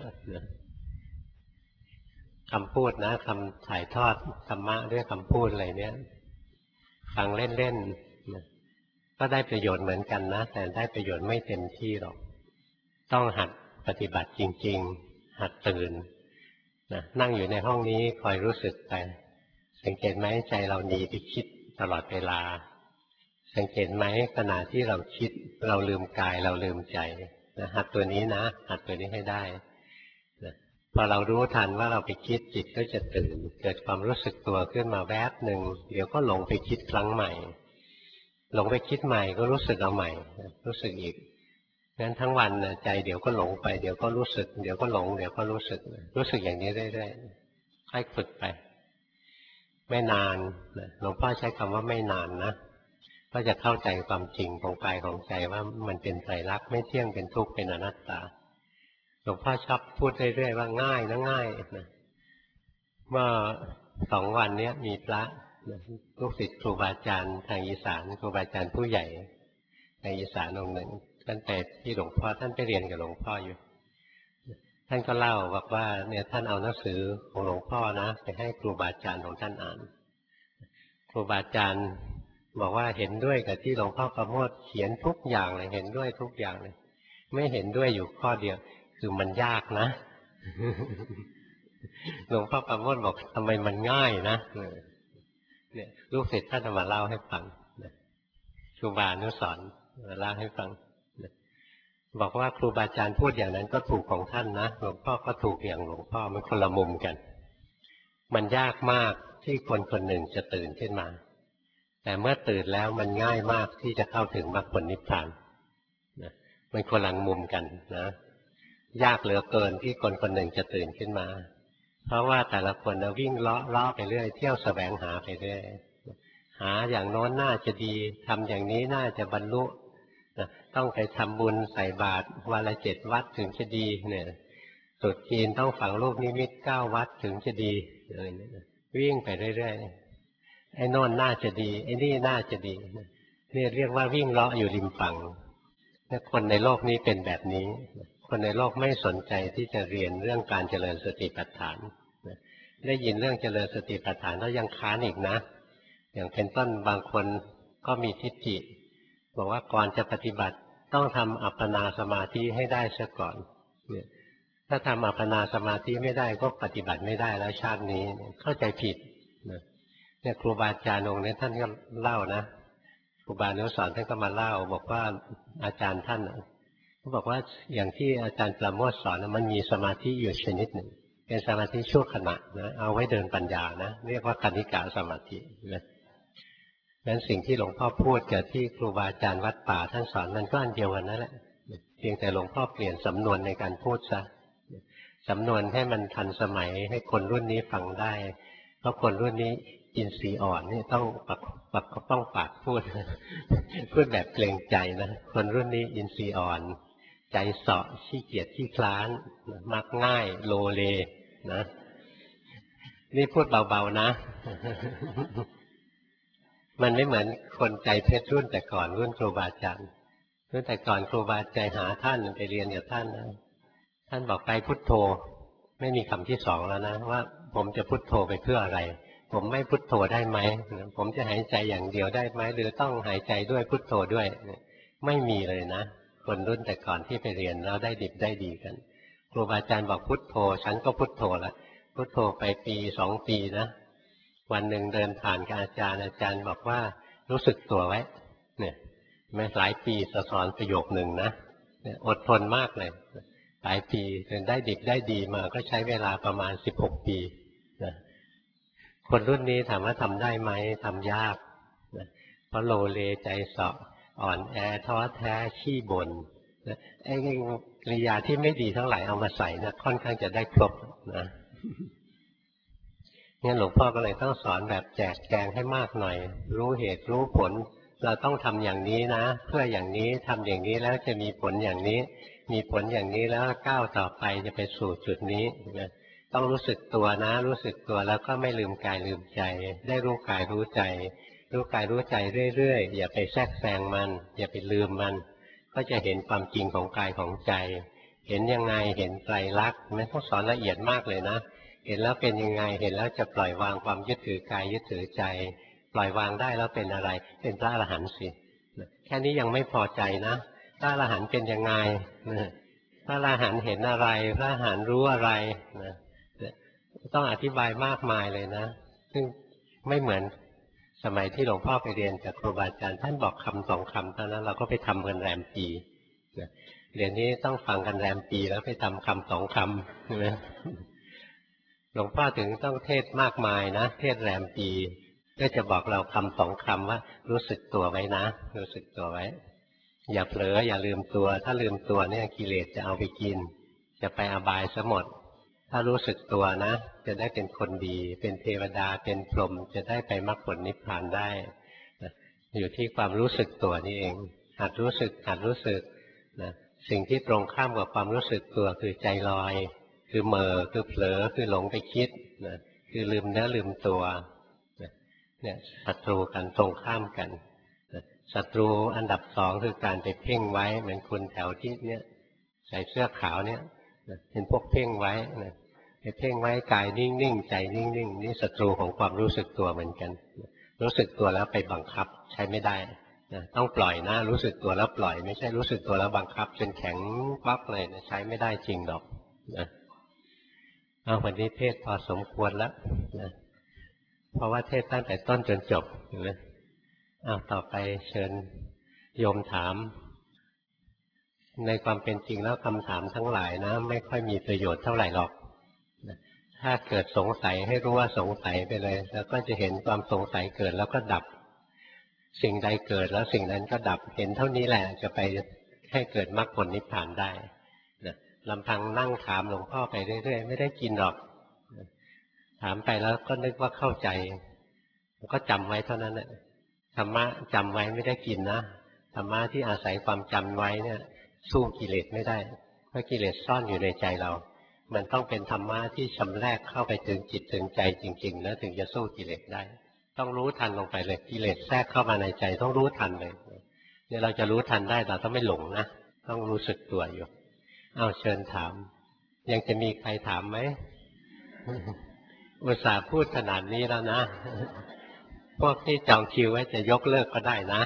คำพูดนะคำถ่ายทอดธรรมะด้วยคำพูดอะไรเนี่ยฟังเล่นๆก็ได้ประโยชน์เหมือนกันนะแต่ได้ประโยชน์ไม่เต็มที่หรอกต้องหัดปฏิบัติจริงๆหัดตื่นนะนั่งอยู่ในห้องนี้คอยรู้สึกไปสังเกตไหมใจเราหนีไปคิดตลอดเวลาสังเกตไหมขณะที่เราคิดเราลืมกายเราลืมใจนะหัดตัวนี้นะหัดตัวนี้ให้ได้นะพอเรารู้ทันว่าเราไปคิดจิตก็จะตื่นเกิดความรู้สึกตัวขึ้นมาแวบหนึ่งเดี๋ยวก็หลงไปคิดครั้งใหม่หลงไปคิดใหม่ก็รู้สึกเอาใหม่รู้สึกอีกงั้นทั้งวันนะใจเดี๋ยวก็หลงไปเดี๋ยวก็รู้สึกเดี๋ยวก็หลงเดี๋ยวก็รู้สึกรู้สึกอย่างนี้เรื่อยๆค่อยฝึกไปไม่นานหลวงพ่อใช้คำว่าไม่นานนะก็จะเข้าใจความจริงของกายของใจว่ามันเป็นไตรลักษณ์ไม่เที่ยงเป็นทุกข์เป็นอนัตตาหลวงพ่อชอบพูดเรื่อยๆว่าง่ายนะง่ายนะเมื่อสองวันนี้มีพระลูกศิษย์ครูบาอาจารย์ทางอีสานครูบาอาจารย์ผู้ใหญ่ทางอีสานองค์หนึ่งท่านไปที่หลวงพ่อท่านไปเรียนกับหลวงพ่ออยู่ท่านก็เล่าบอกว่าเนี่ยท่านเอาหนังสือของหลวงพ่อนะไปให้ครูบาอาจารย์ของท่านอ่านครูบาอาจารย์บอกว่าเห็นด้วยกับที่หลวงพ่อประโมทเขียนทุกอย่างเลยเห็นด้วยทุกอย่างเลยไม่เห็นด้วยอยู่ข้อเดียวคือมันยากนะหลวงพ่อประโมทบอกทำไมมันง่ายนะเนี่ยลูกศิษย์ท่านมาเล่าให้ฟังครูบาอนุสรณ์มาเล่าให้ฟังบอกว่าครูบาอาจารย์พูดอย่างนั้นก็ถูกของท่านนะหลวงพ่อก็ถูกอย่างหลวงพ่อมันคนละมุมกันมันยากมากที่คนคนหนึ่งจะตื่นขึ้นมาแต่เมื่อตื่นแล้วมันง่ายมากที่จะเข้าถึงมรรคผลนิพพานนะมันคนละมุมกันนะยากเหลือเกินที่คนคนหนึ่งจะตื่นขึ้นมาเพราะว่าแต่ละคนนะวิ่งเลาะเลาะไปเรื่อยเที่ยวแสวงหาไปเรื่อยหาอย่างโน้นน่าจะดีทำอย่างนี้น่าจะบรรลุนะต้องไปทำบุญใส่บาตรวันละเจ็ดวัดถึงจะดีเนี่ยตรุษจีนต้องฝังรูปนิมิตเก้าวัดถึงจะดีอะไรเนี่ยวิ่งไปเรื่อยๆไอ้โน่นน่าจะดีไอ้นี่น่าจะดีนี่เรียกว่าวิ่งเลาะอยู่ริมฝั่งคนในโลกนี้เป็นแบบนี้คนในโลกไม่สนใจที่จะเรียนเรื่องการเจริญสติปัฏฐานได้ยินเรื่องเจริญสติปัฏฐานแล้วยังค้านอีกนะอย่างเป็นต้นบางคนก็มีทิฏฐิบอกว่าก่อนจะปฏิบัติต้องทำอัปปนาสมาธิให้ได้ซะก่อนถ้าทำอัปปนาสมาธิไม่ได้ก็ปฏิบัติไม่ได้แล้วชาตินี้เข้าใจผิดนะเนี่ยครูบาอาจารย์องค์นี้ท่านก็เล่านะครูบาอนุสรณ์ท่านก็มาเล่าบอกว่าอาจารย์ท่านเขาบอกว่าอย่างที่อาจารย์ประโมทสอนมันมีสมาธิอยู่ชนิดหนึ่งเป็นสมาธิชั่วขณะนะเอาไว้เดินปัญญานะเรียกว่าคณิกะสมาธินะงั้นสิ่งที่หลวงพ่อพูดกับที่ครูบาอาจารย์วัดป่าท่านสอนมันก็อันเดียวกันนั่นแหละเพียงแต่หลวงพ่อเปลี่ยนสำนวนในการพูดซะสำนวนให้มันทันสมัยให้คนรุ่นนี้ฟังได้เพราะคนรุ่นนี้อินทรีย์อ่อนนี่ต้องปักปักต้องปากพูดพูดแบบเกรงใจนะคนรุ่นนี้อินทรีย์อ่อนใจเสาะขี้เกียจขี้คลานมักง่ายโลเลนะนี่พูดเบาๆนะมันไม่เหมือนคนใจเพชรรุ่นแต่ก่อนรุ่นครูบาอาจารย์รุ่นแต่ก่อนครูบาอาจารย์หาท่านไปเรียนกับท่านนะท่านบอกไปพุทโธไม่มีคำที่สองแล้วนะว่าผมจะพุทโธไปเพื่ออะไรผมไม่พุทโธได้ไหมผมจะหายใจอย่างเดียวได้ไหมหรือต้องหายใจด้วยพุทโธด้วยไม่มีเลยนะคนรุ่นแต่ก่อนที่ไปเรียนแล้วได้ดิบได้ดีกันครูบาอาจารย์บอกพุทโธฉันก็พุทโธละพุทโธไปปีสองปีนะวันหนึ่งเดินผ่านกับอาจารย์อาจารย์บอกว่ารู้สึกตัวไว้เนี่ยไม่หลายปีสอนประโยคหนึ่งนะอดทนมากเลยหลายปีจนได้ดิบได้ดีมาก็ใช้เวลาประมาณสิบหกปีนะคนรุ่นนี้ถามว่าทำได้ไหมทำยากนะเพราะโลเลใจเสาะอ่อนแอท้อแท้ขี้บ่นนะไอ้กริยาที่ไม่ดีทั้งหลายเอามาใส่นะค่อนข้างจะได้ครบนะงั้นหลวงพ่อก็เลยต้องสอนแบบแจกแจงให้มากหน่อยรู้เหตุรู้ผลเราต้องทำอย่างนี้นะเพื่ออย่างนี้ทำอย่างนี้แล้วจะมีผลอย่างนี้มีผลอย่างนี้แล้วก้าวต่อไปจะไปสู่จุดนี้นะต้องรู้สึกตัวนะรู้สึกตัวแล้วก็ไม่ลืมกายลืมใจได้รู้กายรู้ใจรู้กายรู้ใจเรื่อยๆอย่าไปแทรกแซงมันอย่าไปลืมมันก็จะเห็นความจริงของกายของใจเห็นยังไงเห็นไตรลักษณ์ไม่ต้องสอนละเอียดมากเลยนะเห็นแล้วเป็นยังไงเห็นแล้วจะปล่อยวางความยึดถือกายยึดถือใจปล่อยวางได้แล้วเป็นอะไรเป็นพระอรหันต์สิแค่นี้ยังไม่พอใจนะพระอรหันต์เป็นยังไงพระอรหันต์เห็นอะไรพระอรหันต์รู้อะไรนะต้องอธิบายมากมายเลยนะซึ่งไม่เหมือนสมัยที่หลวงพ่อไปเรียนจากครูบาอาจารย์ท่านบอกคำสองคำเท่านั้นเราก็ไปทำกันแรมปีเรียนนี้ต้องฟังกันแรมปีแล้วไปทำคำสองคำใช่ไหมหลวงพ่อถึงต้องเทศมากมายนะเทศแรมปีก็จะบอกเราคำสองคำว่ารู้สึกตัวไว้นะรู้สึกตัวไว้อย่าเผลออย่าลืมตัวถ้าลืมตัวเนี่ยกิเลสจะเอาไปกินจะไปอบายซะหมดถ้ารู้สึกตัวนะจะได้เป็นคนดีเป็นเทวดาเป็นพรหมจะได้ไปมรรคผลนิพพานได้อยู่ที่ความรู้สึกตัวนี่เองหัดรู้สึกหัดรู้สึกนะสิ่งที่ตรงข้ามกับความรู้สึกตัวคือใจลอยคือเมอคือเผลอคือหลงไปคิดนะคือลืมเนื้อลืมตัวเนี่ยศัตรูกันตรงข้ามกันศัตรูอันดับสองคือการไปเพ่งไว้เหมือนคุณแถวที่เนี่ยใส่เสื้อขาวเนี่ยเป็นพวกเพ่งไว้นะไปเพ่งไว้กายนิ่งๆใจนิ่งๆนี่ศัตรูของความรู้สึกตัวเหมือนกันรู้สึกตัวแล้วไปบังคับใช้ไม่ได้นะต้องปล่อยนะรู้สึกตัวแล้วปล่อยไม่ใช่รู้สึกตัวแล้วบังคับจนแข็งปั๊บเลยนะใช้ไม่ได้จริงหรอกนะเอาวันนี้เทศพอสมควรแล้วนะเพราะว่าเทศตั้งแต่ต้นจนจบนะเอาต่อไปเชิญโยมถามในความเป็นจริงแล้วคำถามทั้งหลายนะไม่ค่อยมีประโยชน์เท่าไหร่หรอกถ้าเกิดสงสัยให้รู้ว่าสงสัยไปเลยแล้วก็จะเห็นความสงสัยเกิดแล้วก็ดับสิ่งใดเกิดแล้วสิ่งนั้นก็ดับเห็นเท่านี้แหละจะไปให้เกิดมรรคผลนิพพานได้นะลำพังนั่งถามหลวงพ่อไปเรื่อยๆไม่ได้กินหรอกถามไปแล้วก็นึกว่าเข้าใจก็จำไว้เท่านั้นแหละธรรมะจำไว้ไม่ได้กินนะธรรมะที่อาศัยความจำไว้เนี่ยสู้กิเลสไม่ได้เพราะกิเลสซ่อนอยู่ในใจเรามันต้องเป็นธรรมะที่ชำแรกเข้าไปถึงจิตถึงใจจริงๆแล้วถึงจะสู้กิเลสได้ต้องรู้ทันลงไปเลยกิเลสแทรกเข้ามาในใจต้องรู้ทันเลยเนี่ยเราจะรู้ทันได้เราต้องไม่หลงนะต้องรู้สึกตัวอยู่เอาเชิญถามยังจะมีใครถามไหมอุตส่าห์พูดขนาดนี้แล้วนะพวกที่จองคิวไว้จะยกเลิกก็ได้นะ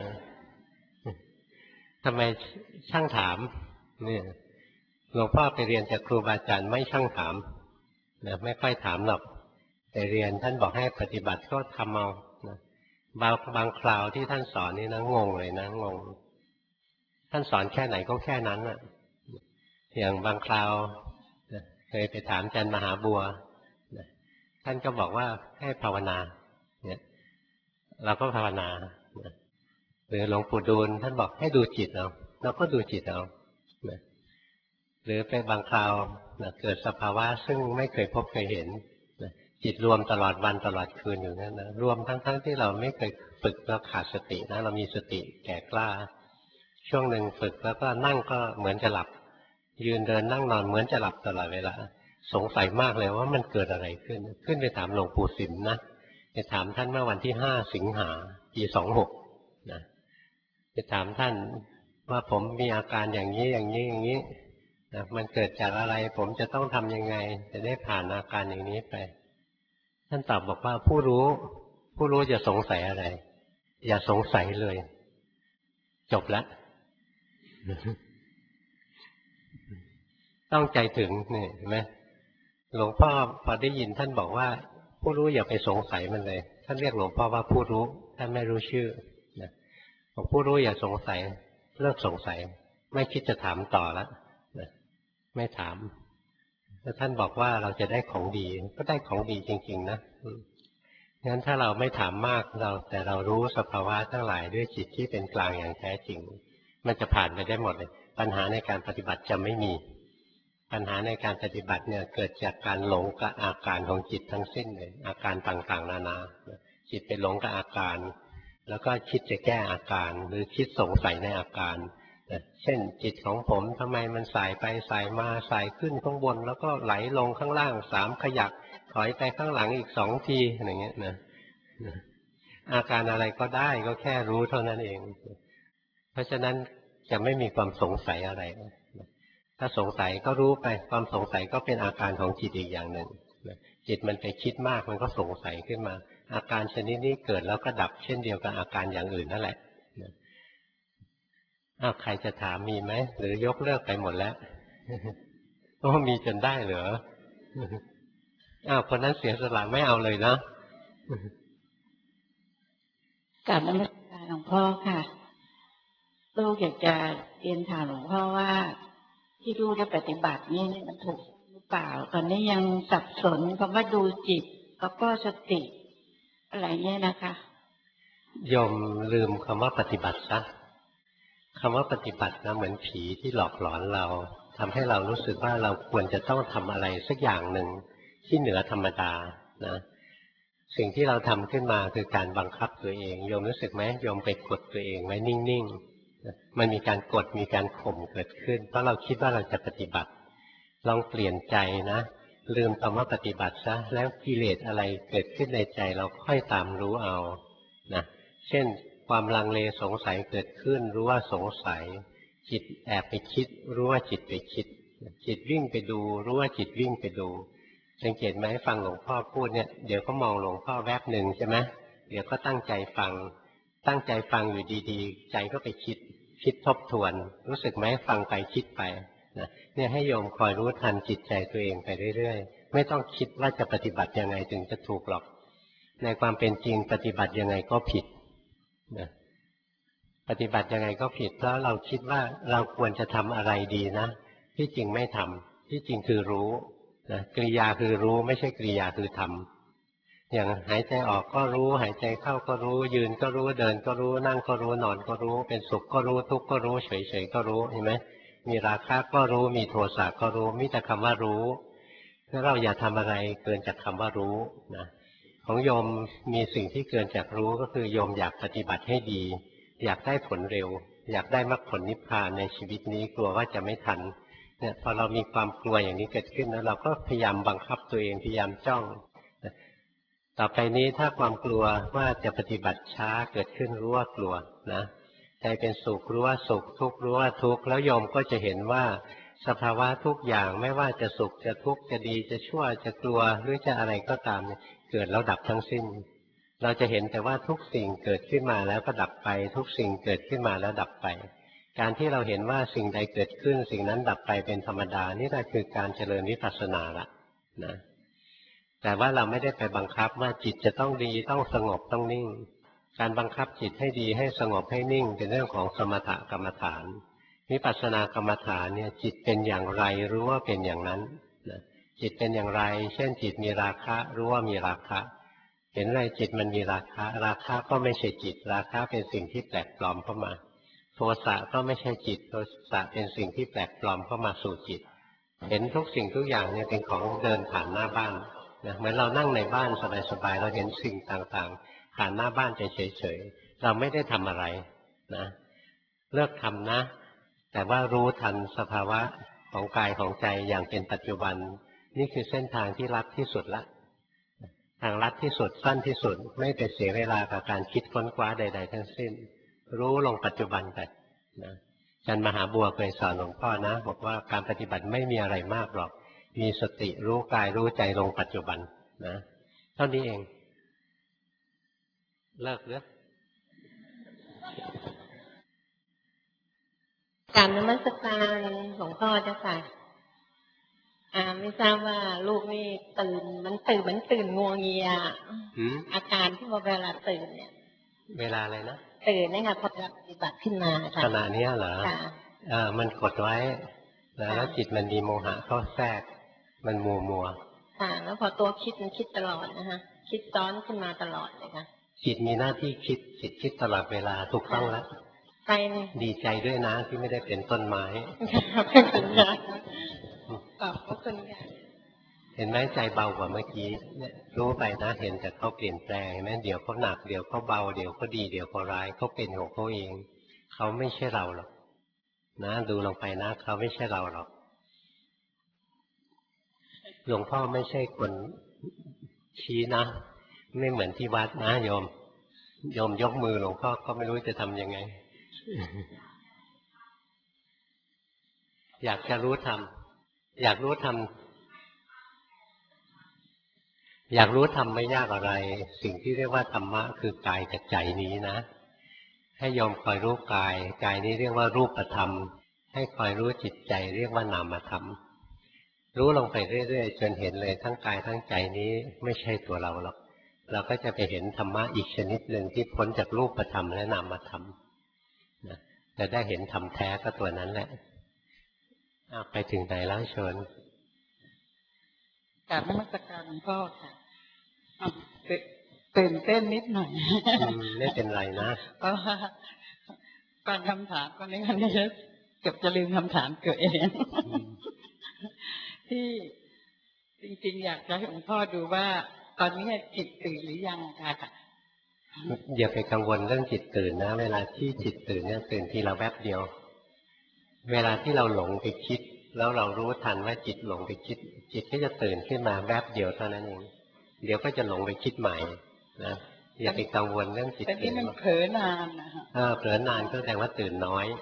ทำไมช่างถามเนี่ยหลวงพ่อไปเรียนจากครูบาอาจารย์ไม่ช่างถามนะไม่ค่อยถามหรอกไปเรียนท่านบอกให้ปฏิบัติก็ทำเอานะบางบางคราวที่ท่านสอนนี่นะงงเลยนะงงท่านสอนแค่ไหนก็แค่นั้นอ่ะอย่างบางคราวนะเคยไปถามอาจารย์มหาบัวนะท่านก็บอกว่าให้ภาวนาเนี่ยเราก็ภาวนานะหรือหลวงปู่ดูลท่านบอกให้ดูจิตเอาเราก็ดูจิตเอานะหรือไปบางคราวนะเกิดสภาวะซึ่งไม่เคยพบเคยเห็นนะจิตรวมตลอดวันตลอดคืนอยู่นั่นนะรวมทั้งๆ ท, ที่เราไม่เคยฝึกเราขาดสตินะเรามีสติแก่กล้าช่วงหนึ่งฝึกแล้วก็นั่งก็เหมือนจะหลับยืนเดินนั่งนอนเหมือนจะหลับตลอดเวลาสงสัยมากเลยว่ามันเกิดอะไรขึ้นขึ้นไปถามหลวงปู่สิมนะไปถามท่านเมื่อวันที่ห้าสิงหาปีสองหกนะไปถามท่านว่าผมมีอาการอย่างนี้อย่างนี้อย่างนี้นะมันเกิดจากอะไรผมจะต้องทำยังไงจะได้ผ่านอาการอย่างนี้ไปท่านตอบบอกว่าผู้รู้ผู้รู้จะสงสัยอะไรอย่าสงสัยเลยจบแล้วต้องใจถึงนี่เห็นไหมหลวงพ่อพอได้ยินท่านบอกว่าผู้รู้อย่าไปสงสัยมันเลยท่านเรียกหลวงพ่อว่าผู้รู้ท่านไม่รู้ชื่อนะบอกผู้รู้อย่าสงสัยเลิกสงสัยไม่คิดจะถามต่อแล้วนะไม่ถามแล้วท่านบอกว่าเราจะได้ของดีก็ได้ของดีจริงๆนะงั้นถ้าเราไม่ถามมากเราแต่เรารู้สภาวะทั้งหลายด้วยจิตที่เป็นกลางอย่างแท้จริงมันจะผ่านไปได้หมดเลยปัญหาในการปฏิบัติจะไม่มีปัญหาในการปฏิบัติเนี่ยเกิดจากการหลงกับอาการของจิตทั้งสิ้นเลยอาการต่างๆนานาจิตไปหลงกับอาการแล้วก็คิดจะแก้อาการหรือคิดสงสัยในอาการเช่นจิตของผมทำไมมันสายไปสายมาสายขึ้นข้างบนแล้วก็ไหลลงข้างล่างสามขยักถอยไปข้างหลังอีกสองทีอย่างเงี้ยนะอาการอะไรก็ได้ก็แค่รู้เท่านั้นเองเพราะฉะนั้นจะไม่มีความสงสัยอะไรถ้าสงสัยก็รู้ไปความสงสัยก็เป็นอาการของจิตอีกอย่างหนึ่งจิตมันไปคิดมากมันก็สงสัยขึ้นมาอาการชนิดนี้เกิดแล้วก็ดับเช่นเดียวกับอาการอย่างอื่นนั่นแหละอ้าวใครจะถามมีไหมหรือยกเลิกไปหมดแล้วโอ้มีจนได้เหรออ้าวคนนั้นเสียสละไม่เอาเลยนะกราบนมัสการหลวงพ่อค่ะลูกอยากจะเรียนถามหลวงพ่อว่าที่ลูกได้ปฏิบัตินี่มันถูกหรือเปล่าตอนนี้ยังสับสนคำว่าดูจิตแล้วก็สติอะไรเนี่ยนะคะยมลืมคำว่าปฏิบัติซะคำว่าปฏิบัตินะเหมือนผีที่หลอกหลอนเราทำให้เรารู้สึกว่าเราควรจะต้องทำอะไรสักอย่างหนึ่งที่เหนือธรรมดานะสิ่งที่เราทำขึ้นมาคือการบังคับตัวเองโยมรู้สึกไหมโยมไปกดตัวเองไว้นิ่งๆมันมีการกดมีการข่มเกิดขึ้นเพราะเราคิดว่าเราจะปฏิบัติลองเปลี่ยนใจนะลืมคำว่าปฏิบัติซะแล้วกิเลสอะไรเกิดขึ้นในใจเราค่อยตามรู้เอานะเช่นความลังเลสงสัยเกิดขึ้นรู้ว่าสงสัยจิตแอบไปคิดรู้ว่าจิตไปคิดจิตวิ่งไปดูรู้ว่าจิตวิ่งไปดูสังเกตไหมฟังหลวงพ่อพูดเนี่ยเดี๋ยวก็มองหลวงพ่อแวบหนึ่งใช่ไหมเดี๋ยวก็ตั้งใจฟังตั้งใจฟังอยู่ดีๆใจก็ไปคิดคิดทบทวนรู้สึกไหมฟังไปคิดไปนะเนี่ยให้โยมคอยรู้ทันจิตใจตัวเองไปเรื่อยๆไม่ต้องคิดว่าจะปฏิบัติยังไงถึงจะถูกหรอกในความเป็นจริงปฏิบัติยังไงก็ผิดนะปฏิบัติยังไงก็ผิดเพราะเราคิดว่าเราควรจะทำอะไรดีนะที่จริงไม่ทำที่จริงคือรู้นะกริยาคือรู้ไม่ใช่กริยาคือทำอย่างหายใจออกก็รู้หายใจเข้าก็รู้ยืนก็รู้เดินก็รู้นั่งก็รู้นอนก็รู้เป็นสุขก็รู้ทุกข์ก็รู้เฉยๆก็รู้เห็นไหมมีราคะก็รู้มีโทสะก็รู้มีแต่คำว่ารู้ถ้าเราอย่าทำอะไรเกินจากคำว่ารู้นะของโยมมีสิ่งที่เกินจากรู้ก็คือโยมอยากปฏิบัติให้ดีอยากได้ผลเร็วอยากได้มรรคผลนิพพานในชีวิตนี้กลัวว่าจะไม่ทันเนี่ยพอเรามีความกลัวอย่างนี้เกิดขึ้นแล้วเราก็พยายามบังคับตัวเองพยายามจ้องต่อไปนี้ถ้าความกลัวว่าจะปฏิบัติช้าเกิดขึ้นรู้ว่ากลัวนะใจเป็นสุขรู้ว่าสุขทุกข์รู้ว่าทุกข์แล้วโยมก็จะเห็นว่าสภาวะทุกอย่างไม่ว่าจะสุขจะทุกข์จะดีจะชั่วจะกลัวหรือจะอะไรก็ตามเกิดแล้วดับทั้งสิ้นเราจะเห็นแต่ว่าทุกสิ่งเกิดขึ้นมาแล้วก็ดับไปทุกสิ่งเกิดขึ้นมาแล้วดับไปการที่เราเห็นว่าสิ่งใดเกิดขึ้นสิ่งนั้นดับไปเป็นธรรมดานี่แหละคือการเจริญวิปัสสนาละนะแต่ว่าเราไม่ได้ไปบังคับว่าจิตจะต้องดีต้องสงบต้องนิ่งการบังคับจิตให้ดีให้สงบให้นิ่งเป็นเรื่องของสมถกรรมฐานวิปัสสนากรรมฐานเนี่ยจิตเป็นอย่างไรรู้ว่าเป็นอย่างนั้นนะจิตเป็นอย่างไรเช่นจิตมีราคะรู้ว่ามีราคะเห็นอะไรจิตมันมีราคะราคะก็ไม่ใช่จิตราคะเป็นสิ่งที่แปลกปลอมเข้ามาโทสะก็ไม่ใช่จิตโทสะเป็นสิ่งที่แปลกปลอมเข้ามาสู่จิตเห็นทุกสิ่งทุกอย่างเนี่ยเป็นของเดินผ่านหน้าบ้านนะเหมือนเรานั่งในบ้านสบายๆเราเห็นสิ่งต่างๆผ่านหน้าบ้านเฉยๆเราไม่ได้ทำอะไรนะเลิกทำนะแต่ว่ารู้ทันสภาวะของกายของใจอย่างเป็นปัจจุบันนี่คือเส้นทางที่ลัดที่สุดละทางลัดที่สุดสั้นที่สุดไม่ไปเสียเวลากับการคิดค้นคว้าใดๆทั้งสิ้นรู้ลงปัจจุบันไปนะอาจารย์มหาบัวเคยสอนหลวงพ่อนะบอกว่าการปฏิบัติไม่มีอะไรมากหรอกมีสติรู้กายรู้ใจลงปัจจุบันนะเท่านี้เองเลิกเลิกกราบนมัสการหลวงพ่อเจ้าค่ะอ่าไม่ทราบว่าลูกนี่ตื่นมันตื่นมันตื่นงัวเงียอาการที่ว่าเวลาตื่นเนี่ยเวลาอะไรนะตื่นเนี่ยค่ะพอปฏิบัติขึ้นมาค่ะขณะนี้เหรอค่ะเออมันกดไว้แล้วจิตมันมีโมหะเข้าแทรกมันมัวมัวค่ะแล้วพอตัวคิดมันคิดตลอดนะคะคิดซ้อนขึ้นมาตลอดเลยค่ะจิตมีหน้าที่คิดจิตคิดตลอดเวลาถูกต้องแล้วไปดีใจด้วยนะที่ไม่ได้เป็นต้นไม้ขอบคุณค่ะขอบคุณค่ะเห็นไหมใจเบากว่าเมื่อกี้เนี่ยรู้ไปนะเห็นแต่เขาเปลี่ยนแปลงเห็นไหมเดี๋ยวเขาหนักเดี๋ยวเขาเบาเดี๋ยวเขาดีเดี๋ยวเขาร้ายเขาเป็นของเขาเองเขาไม่ใช่เราหรอกนะดูลงไปนะเขาไม่ใช่เราหรอกหลวงพ่อไม่ใช่คนชี้นะไม่เหมือนที่วัดนะโยมโยมยกมือหลวงพ่อก็ไม่รู้จะทำยังไงอยากจะรู้ธรรมอยากรู้ธรรมอยากรู้ธรรมไม่ยากอะไรสิ่งที่เรียกว่าธรรมะคือกายกับใจนี้นะให้โยมคอยรู้กายกายนี้เรียกว่ารูปธรรมให้คอยรู้จิตใจเรียกว่านามธรรมรู้ลงไปเรื่อยๆจนเห็นเลยทั้งกายทั้งใจนี้ไม่ใช่ตัวเราหรอกเราก็จะไปเห็นธรรมะอีกชนิดหนึ่งที่พ้นจากรูปธรรมและนามธรรมนะจะได้เห็นธรรมแท้ก็ตัวนั้นแหละไปถึงไหนแล้วเชิญกราบนมัสการหลวงพ่อค่ะตื่นเต้นนิดหน่อยไม่เป็นไรนะเพราะว่าฟังคำถามก็ในวันนี้เกือบจะลืมคำถามเกิดเองที่จริงๆอยากจะให้หลวงพ่อดูว่าตอนนี้จิตตื่นหรือยังค่ะอย่าไปกังวลเรื่องจิตตื่นนะเวลาที่จิตตื่นเนี่ยตื่นทีละแวบเดียวเวลาที่เราหลงไปคิดแล้วเรารู้ทันว่าจิตหลงไปคิดจิตก็จะตื่นขึ้นมาแวบเดียวเท่านั้นเองเดี๋ยวก็จะหลงไปคิดใหม่นะอย่าไปกังวลเรื่องจิตตื่นแต่นี่มันเผลอนานนะคะเออเผลอนานก็แสดงว่าตื่นน้อย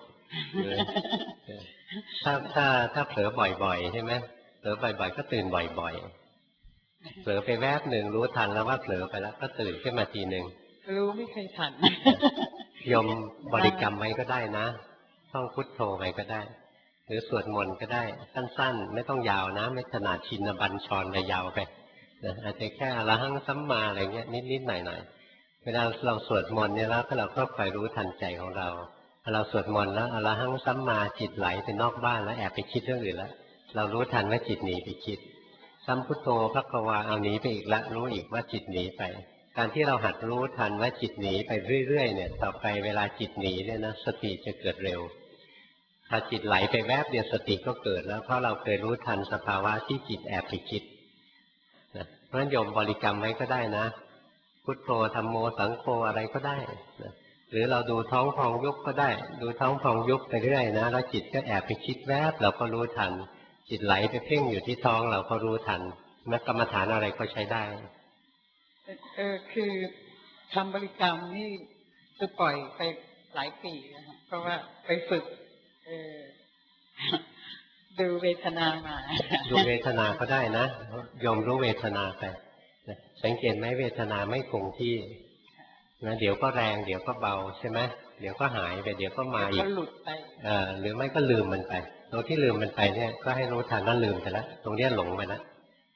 ถ้าถ้าถ้าเผลอบ่อยๆใช่ไหมเผลอบ่อยๆก็ตื่นบ่อยๆเผลอไปแวบหนึ่งรู้ทันแล้วว่าเผลอไปแล้วก็ตื่นขึ้นมาทีหนึ่งรู้ไม่เคยทันยมบริกรรมไว้ก็ได้นะท่องพุทโธไปก็ได้หรือสวดมนต์ก็ได้สั้นๆไม่ต้องยาวนะไม่ขนาดชินบัญชรเลยยาวไปนะอาจจะแค่อรหังสัมมาอะไรเงี้ยนิดๆหน่อยๆเวลาเราสวดมนต์เนี่ยแล้วเราก็คอยรู้ทันใจของเราพอเราสวดมนต์แล้วอรหังสัมมาจิตไหลไปนอกบ้านแล้วแอบไปคิดเรื่องอื่นแล้วเรารู้ทันว่าจิตหนีไปคิดสัมพุทโธภควาเอาหนีไปอีกละรู้อีกว่าจิตหนีไปการที่เราหัดรู้ทันว่าจิตหนีไปเรื่อยๆเนี่ยต่อไปเวลาจิตหนีเนี่ยนะสติจะเกิดเร็วถ้าจิตไหลไปแวบเดียวสติก็เกิดแล้วเพราะเราเคยรู้ทันสภาวะที่จิตแอบไปคิดนะเพราะฉะนั้นโยมบริกรรมไว้ก็ได้นะพุทโธธัมโมสังโฆอะไรก็ได้นะหรือเราดูท้องพองยุบก็ได้ดูท้องพองยุบไปเรื่อยนะแล้วจิตก็แอบไปคิดแวบเราก็รู้ทันจิตไหลไปเพ่งอยู่ที่ท้องเราก็รู้ทันนักกรรมฐานอะไรก็ใช้ได้เออคือทำบริกรรมนี่คือปล่อยไปหลายปีนะครับเพราะว่าไปฝึกเออดูเวทนามาดูเวทนาก็ได้นะยอมรู้เวทนาไปสังเกตไหมเวทนาไม่คงที่นะเดี๋ยวก็แรงเดี๋ยวก็เบาใช่ไหมเดี๋ยวก็หายไปเดี๋ยวก็มาอีกหลุดไปเออหรือไม่ก็ลืมมันไปตรงที่ลืมมันไปเนี่ยก็ให้รู้ทันว่าลืมไปแล้วตรงนี้หลงไปแล้ว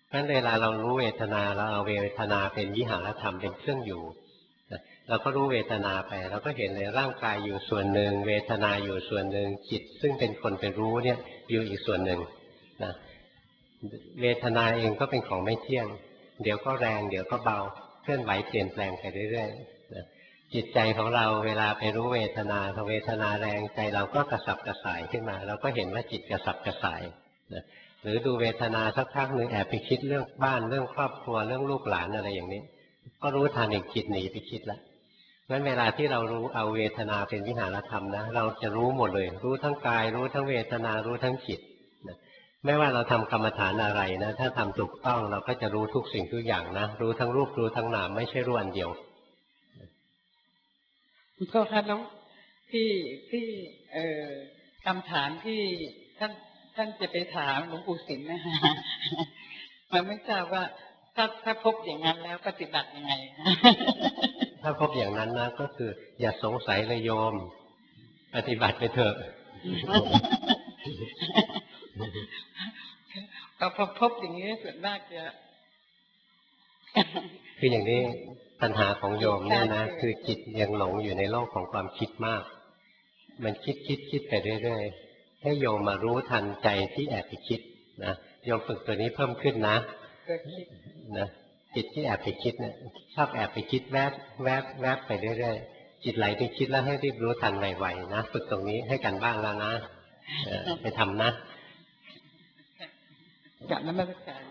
งั้นเวลาเรารู้เวทนาเราเอาเวทนาเป็นวิหารธรรมเป็นเครื่องอยู่เราก็รู้เวทนาไปเราก็เห็นเลยร่างกายอยู่ส่วนหนึ่งเวทนาอยู่ส่วนหนึ่งจิตซึ่งเป็นคนไปรู้เนี่ยอยู่อีกส่วนหนึ่งนะเวทนาเองก็เป็นของไม่เที่ยงเดี๋ยวก็แรงเดี๋ยวก็เบาเคลื่อนไหวเปลี่ยนแปลงไปเรื่อยๆนะจิตใจของเราเวลาไปรู้เวทนาพอเวทนาแรงใจเราก็กระสับกระส่ายขึ้นมาเราก็เห็นว่าจิตกระสับกระส่ายนะหรือดูเวทนาสักพักหนึ่งแอบไปคิดเรื่องบ้านเรื่องครอบครัวเรื่องลูกหลานอะไรอย่างนี้ก็รู้ทันอีกจิตหนีไปคิดละงั้นเวลาที่เรารู้เอาเวทนาเป็นวิหารธรรมนะเราจะรู้หมดเลยรู้ทั้งกายรู้ทั้งเวทนารู้ทั้งจิตนะไม่ว่าเราทำกรรมฐานอะไรนะถ้าทำถูกต้องเราก็จะรู้ทุกสิ่งทุกอย่างนะรู้ทั้งรูปรู้ทั้งนามไม่ใช่รู้อันเดียวก็ค่ะแล้วที่ที่เอ่อคำถามที่ท่านท่านจะไปถามหลวงปู่สิมนะฮะมันไม่ทราบว่าถ้าถ้าพบอย่างนั้นแล้วปฏิบัติยังไงถ้าพบอย่างนั้นนะก็คืออย่าสงสัยเลยโยมปฏิบัติไปเถอะพอพบอย่างนี้ส่วนมากจะคืออย่างนี้ปัญหาของโยมเนี่ยนะคือจิตยังหลงอยู่ในโลกของความคิดมากมันคิดคิดคิดไปเรื่อยๆให้โยมมารู้ทันใจที่แอบไปคิดนะโยมฝึกตัวนี้เพิ่มขึ้นนะนะจิตที่แอบไปคิดเนี่ยชอบแอบไปคิดแวบแวบแวบไปเรื่อยๆจิตไหลไปคิดแล้วให้รีบรู้ทันไวๆนะฝึกตรงนี้ให้กันบ้างแล้วนะไปทำนะกลับนมัสการ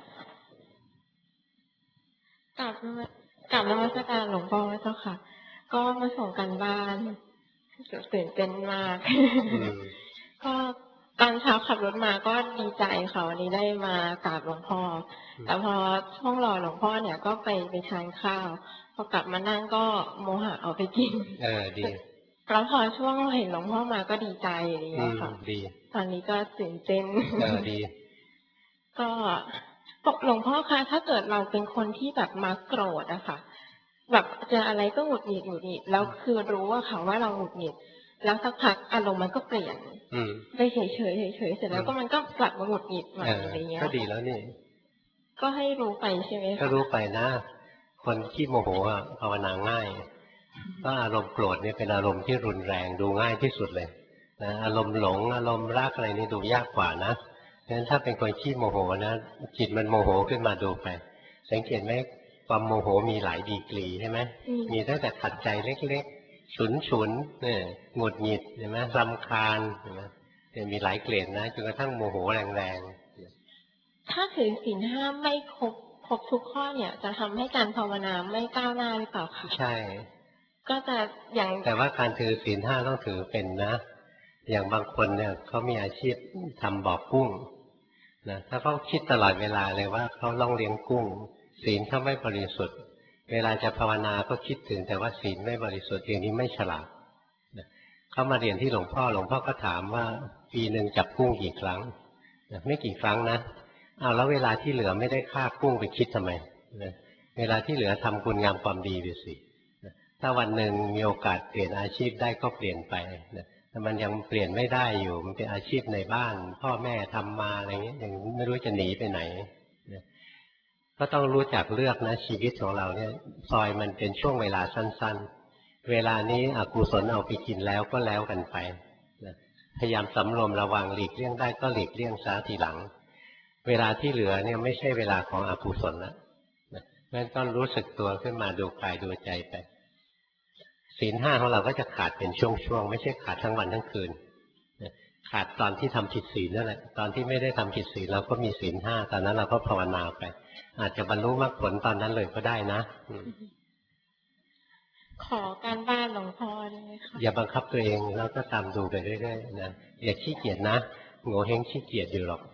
กลับกลับนมัสการหลวงพ่อเจ้าค่ะก็มาส่งกันบ้านตื่นเต้นมากก็ตอนเช้าขับรถมาก็ดีใจค่ะวันนี้ได้มากราบหลวงพ่อแต่พอช่วงรอหลวงพ่อเนี่ยก็ไปไปทานข้าวพอกลับมานั่งก็โมหะเอาไปกินเออดีแล้วพอช่วงเห็นหลวงพ่อมาก็ดีใจอย่างนี้ค่ะดีตอนนี้ก็ตื่นเต้นเออดีก็บอกหลวงพ่อคะถ้าเกิดเราเป็นคนที่แบบมาโกรธอะค่ะแบบเจออะไรก็หงุดหงิดหงุดหงิดแล้วคือรู้ว่าค่ะว่าเราหงุดหงิดแล้วสักพักอารมณ์มันก็เปลี่ยนไปเฉยเฉยเฉยเสร็จแล้วก็มันก็กลับมาหงุดหงิดใหม่อะไรเงี้ยก็ดีแล้วนี่ก็ให้รู้ไปใช่ไหมก็รู้ไปนะคนที่โมโหอ่ะภาวนาง่ายก็อารมณ์โกรธเนี่ยเป็นอารมณ์ที่รุนแรงดูง่ายที่สุดเลยนะอารมณ์หลงอารมณ์รักอะไรนี่ดูยากกว่านะเพราะฉะนั้นถ้าเป็นคนขี้โมโหนะจิตมันโมโหขึ้นมาดูไปสังเกตไหมความโมโหมีหลายดีกรีใช่ไหมมีตั้งแต่ขัดใจเล็กๆฉุนฉุนเนี่ยหงุดหงิดใช่ไหมรำคาญใช่ไหมมีหลายเกรดนะจนกระทั่งโมโหแรงๆถ้าถือศีลห้าไม่ครบครบทุกข้อเนี่ยจะทำให้การภาวนาไม่ก้าวหน้าหรือเปล่าคะใช่ก็จะอย่างแต่ว่าการถือศีลห้าต้องถือเป็นนะอย่างบางคนเนี่ยเขามีอาชีพทำบ่อกุ้งนะถ้าเขาคิดตลอดเวลาเลยว่าเขาต้องเลี้ยงกุ้งศีลเขาไม่บริสุทธิ์เวลาจะภาวนาก็คิดถึงแต่ว่าศีลไม่บริสุทธิ์อย่างนี้ไม่ฉลาดนะเขามาเรียนที่หลวงพ่อหลวงพ่อก็ถามว่าปีหนึ่งจับกุ้งกี่ครั้งนะไม่กี่ครั้งนะเอาแล้วเวลาที่เหลือไม่ได้ฆ่ากุ้งไปคิดทำไมนะเวลาที่เหลือทำคุณงามความดีไปสินะถ้าวันหนึ่งมีโอกาสเปลี่ยนอาชีพได้ก็เปลี่ยนไปนะแต่มันยังเปลี่ยนไม่ได้อยู่มันเป็นอาชีพในบ้านพ่อแม่ทำมาอะไรเงี้ยยังไม่รู้จะหนีไปไหนนะก็ต้องรู้จักเลือกนะชีวิตของเราเนี่ยซอยมันเป็นช่วงเวลาสั้นๆเวลานี้อกุศลเอาไปกินแล้วก็แล้วกันไปนะพยายามสำรวมระวังหลีกเลี่ยงได้ก็หลีกเลี่ยงซะทีหลังเวลาที่เหลือเนี่ยไม่ใช่เวลาของอกุศลแล้วนะงั้นก็รู้สึกตัวขึ้นมาดูกายดูใจไปศีลห้าของเราก็จะขาดเป็นช่วงๆไม่ใช่ขาดทั้งวันทั้งคืนขาดตอนที่ทำผิดศีลนั่นแหละตอนที่ไม่ได้ทำผิดศีลเราก็มีศีลห้าตอนนั้นเราก็ภาวนาไปอาจจะบรรลุมรรคผลตอนนั้นเลยก็ได้นะขอการบ้านหลวงพ่อได้ไหมคะอย่าบังคับตัวเองแล้วก็ตามดูไปเรื่อยๆนะอย่าขี้เกียจนะโง่เฮงขี้เกียจอยู่หรอก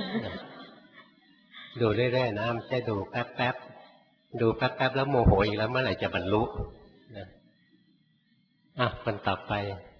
ดูเรื่อยๆนะไม่ใช่ดูแป๊บๆดูแป๊บๆแล้วโมโหอีกแล้วเมื่อไหร่จะบรรลุนะอ่ะคนต่อไป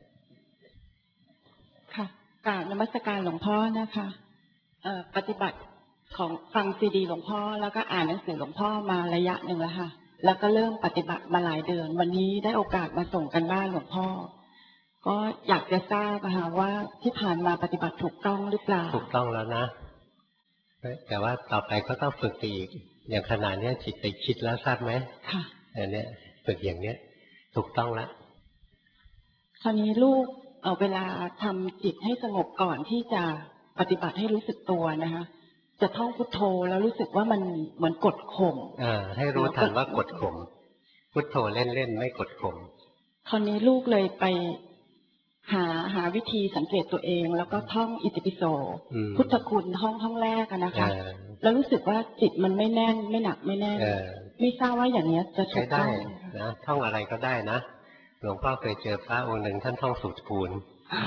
ค่ะกราบนมัสการหลวงพ่อนะคะเอ่อปฏิบัติของฟังซีดีหลวงพ่อแล้วก็อ่านหนังสือหลวงพ่อมาระยะหนึ่งแล้วค่ะแล้วก็เริ่มปฏิบัติมาหลายเดือนวันนี้ได้โอกาสมาส่งกันบ้านหลวงพ่อก็อยากจะทราบนะคะว่าที่ผ่านมาปฏิบัติถูกต้องหรือเปล่าถูกต้องแล้วนะแต่ว่าต่อไปก็ต้องฝึกไปอีกอย่างขนาดนี้จิตไปคิดแล้วทราบไหมค่ะอันนี้ฝึกอย่างเนี้ยถูกต้องแล้วคราวนี้ลูกเอาเวลาทำจิตให้สงบก่อนที่จะปฏิบัติให้รู้สึกตัวนะคะจะท่องพุทโธแล้วรู้สึกว่ามันเหมือนกดข่มอ่าให้รู้ทันว่ากดข่มพุทโธเล่นๆไม่กดข่มคราวนี้ลูกเลยไปหาหาวิธีสังเกตตัวเองแล้วก็ท่องอิติปิโสพุทธคุณท่องท่องแรกนะคะแล้วรู้สึกว่าจิตมันไม่แน่นไม่หนักไม่แน่นไม่ทราบว่าอย่างนี้จะใช้ได้นะท่องอะไรก็ได้นะหลวงพ่อเคยเจอพระองค์หนึ่งท่านท่องสูตรคูณ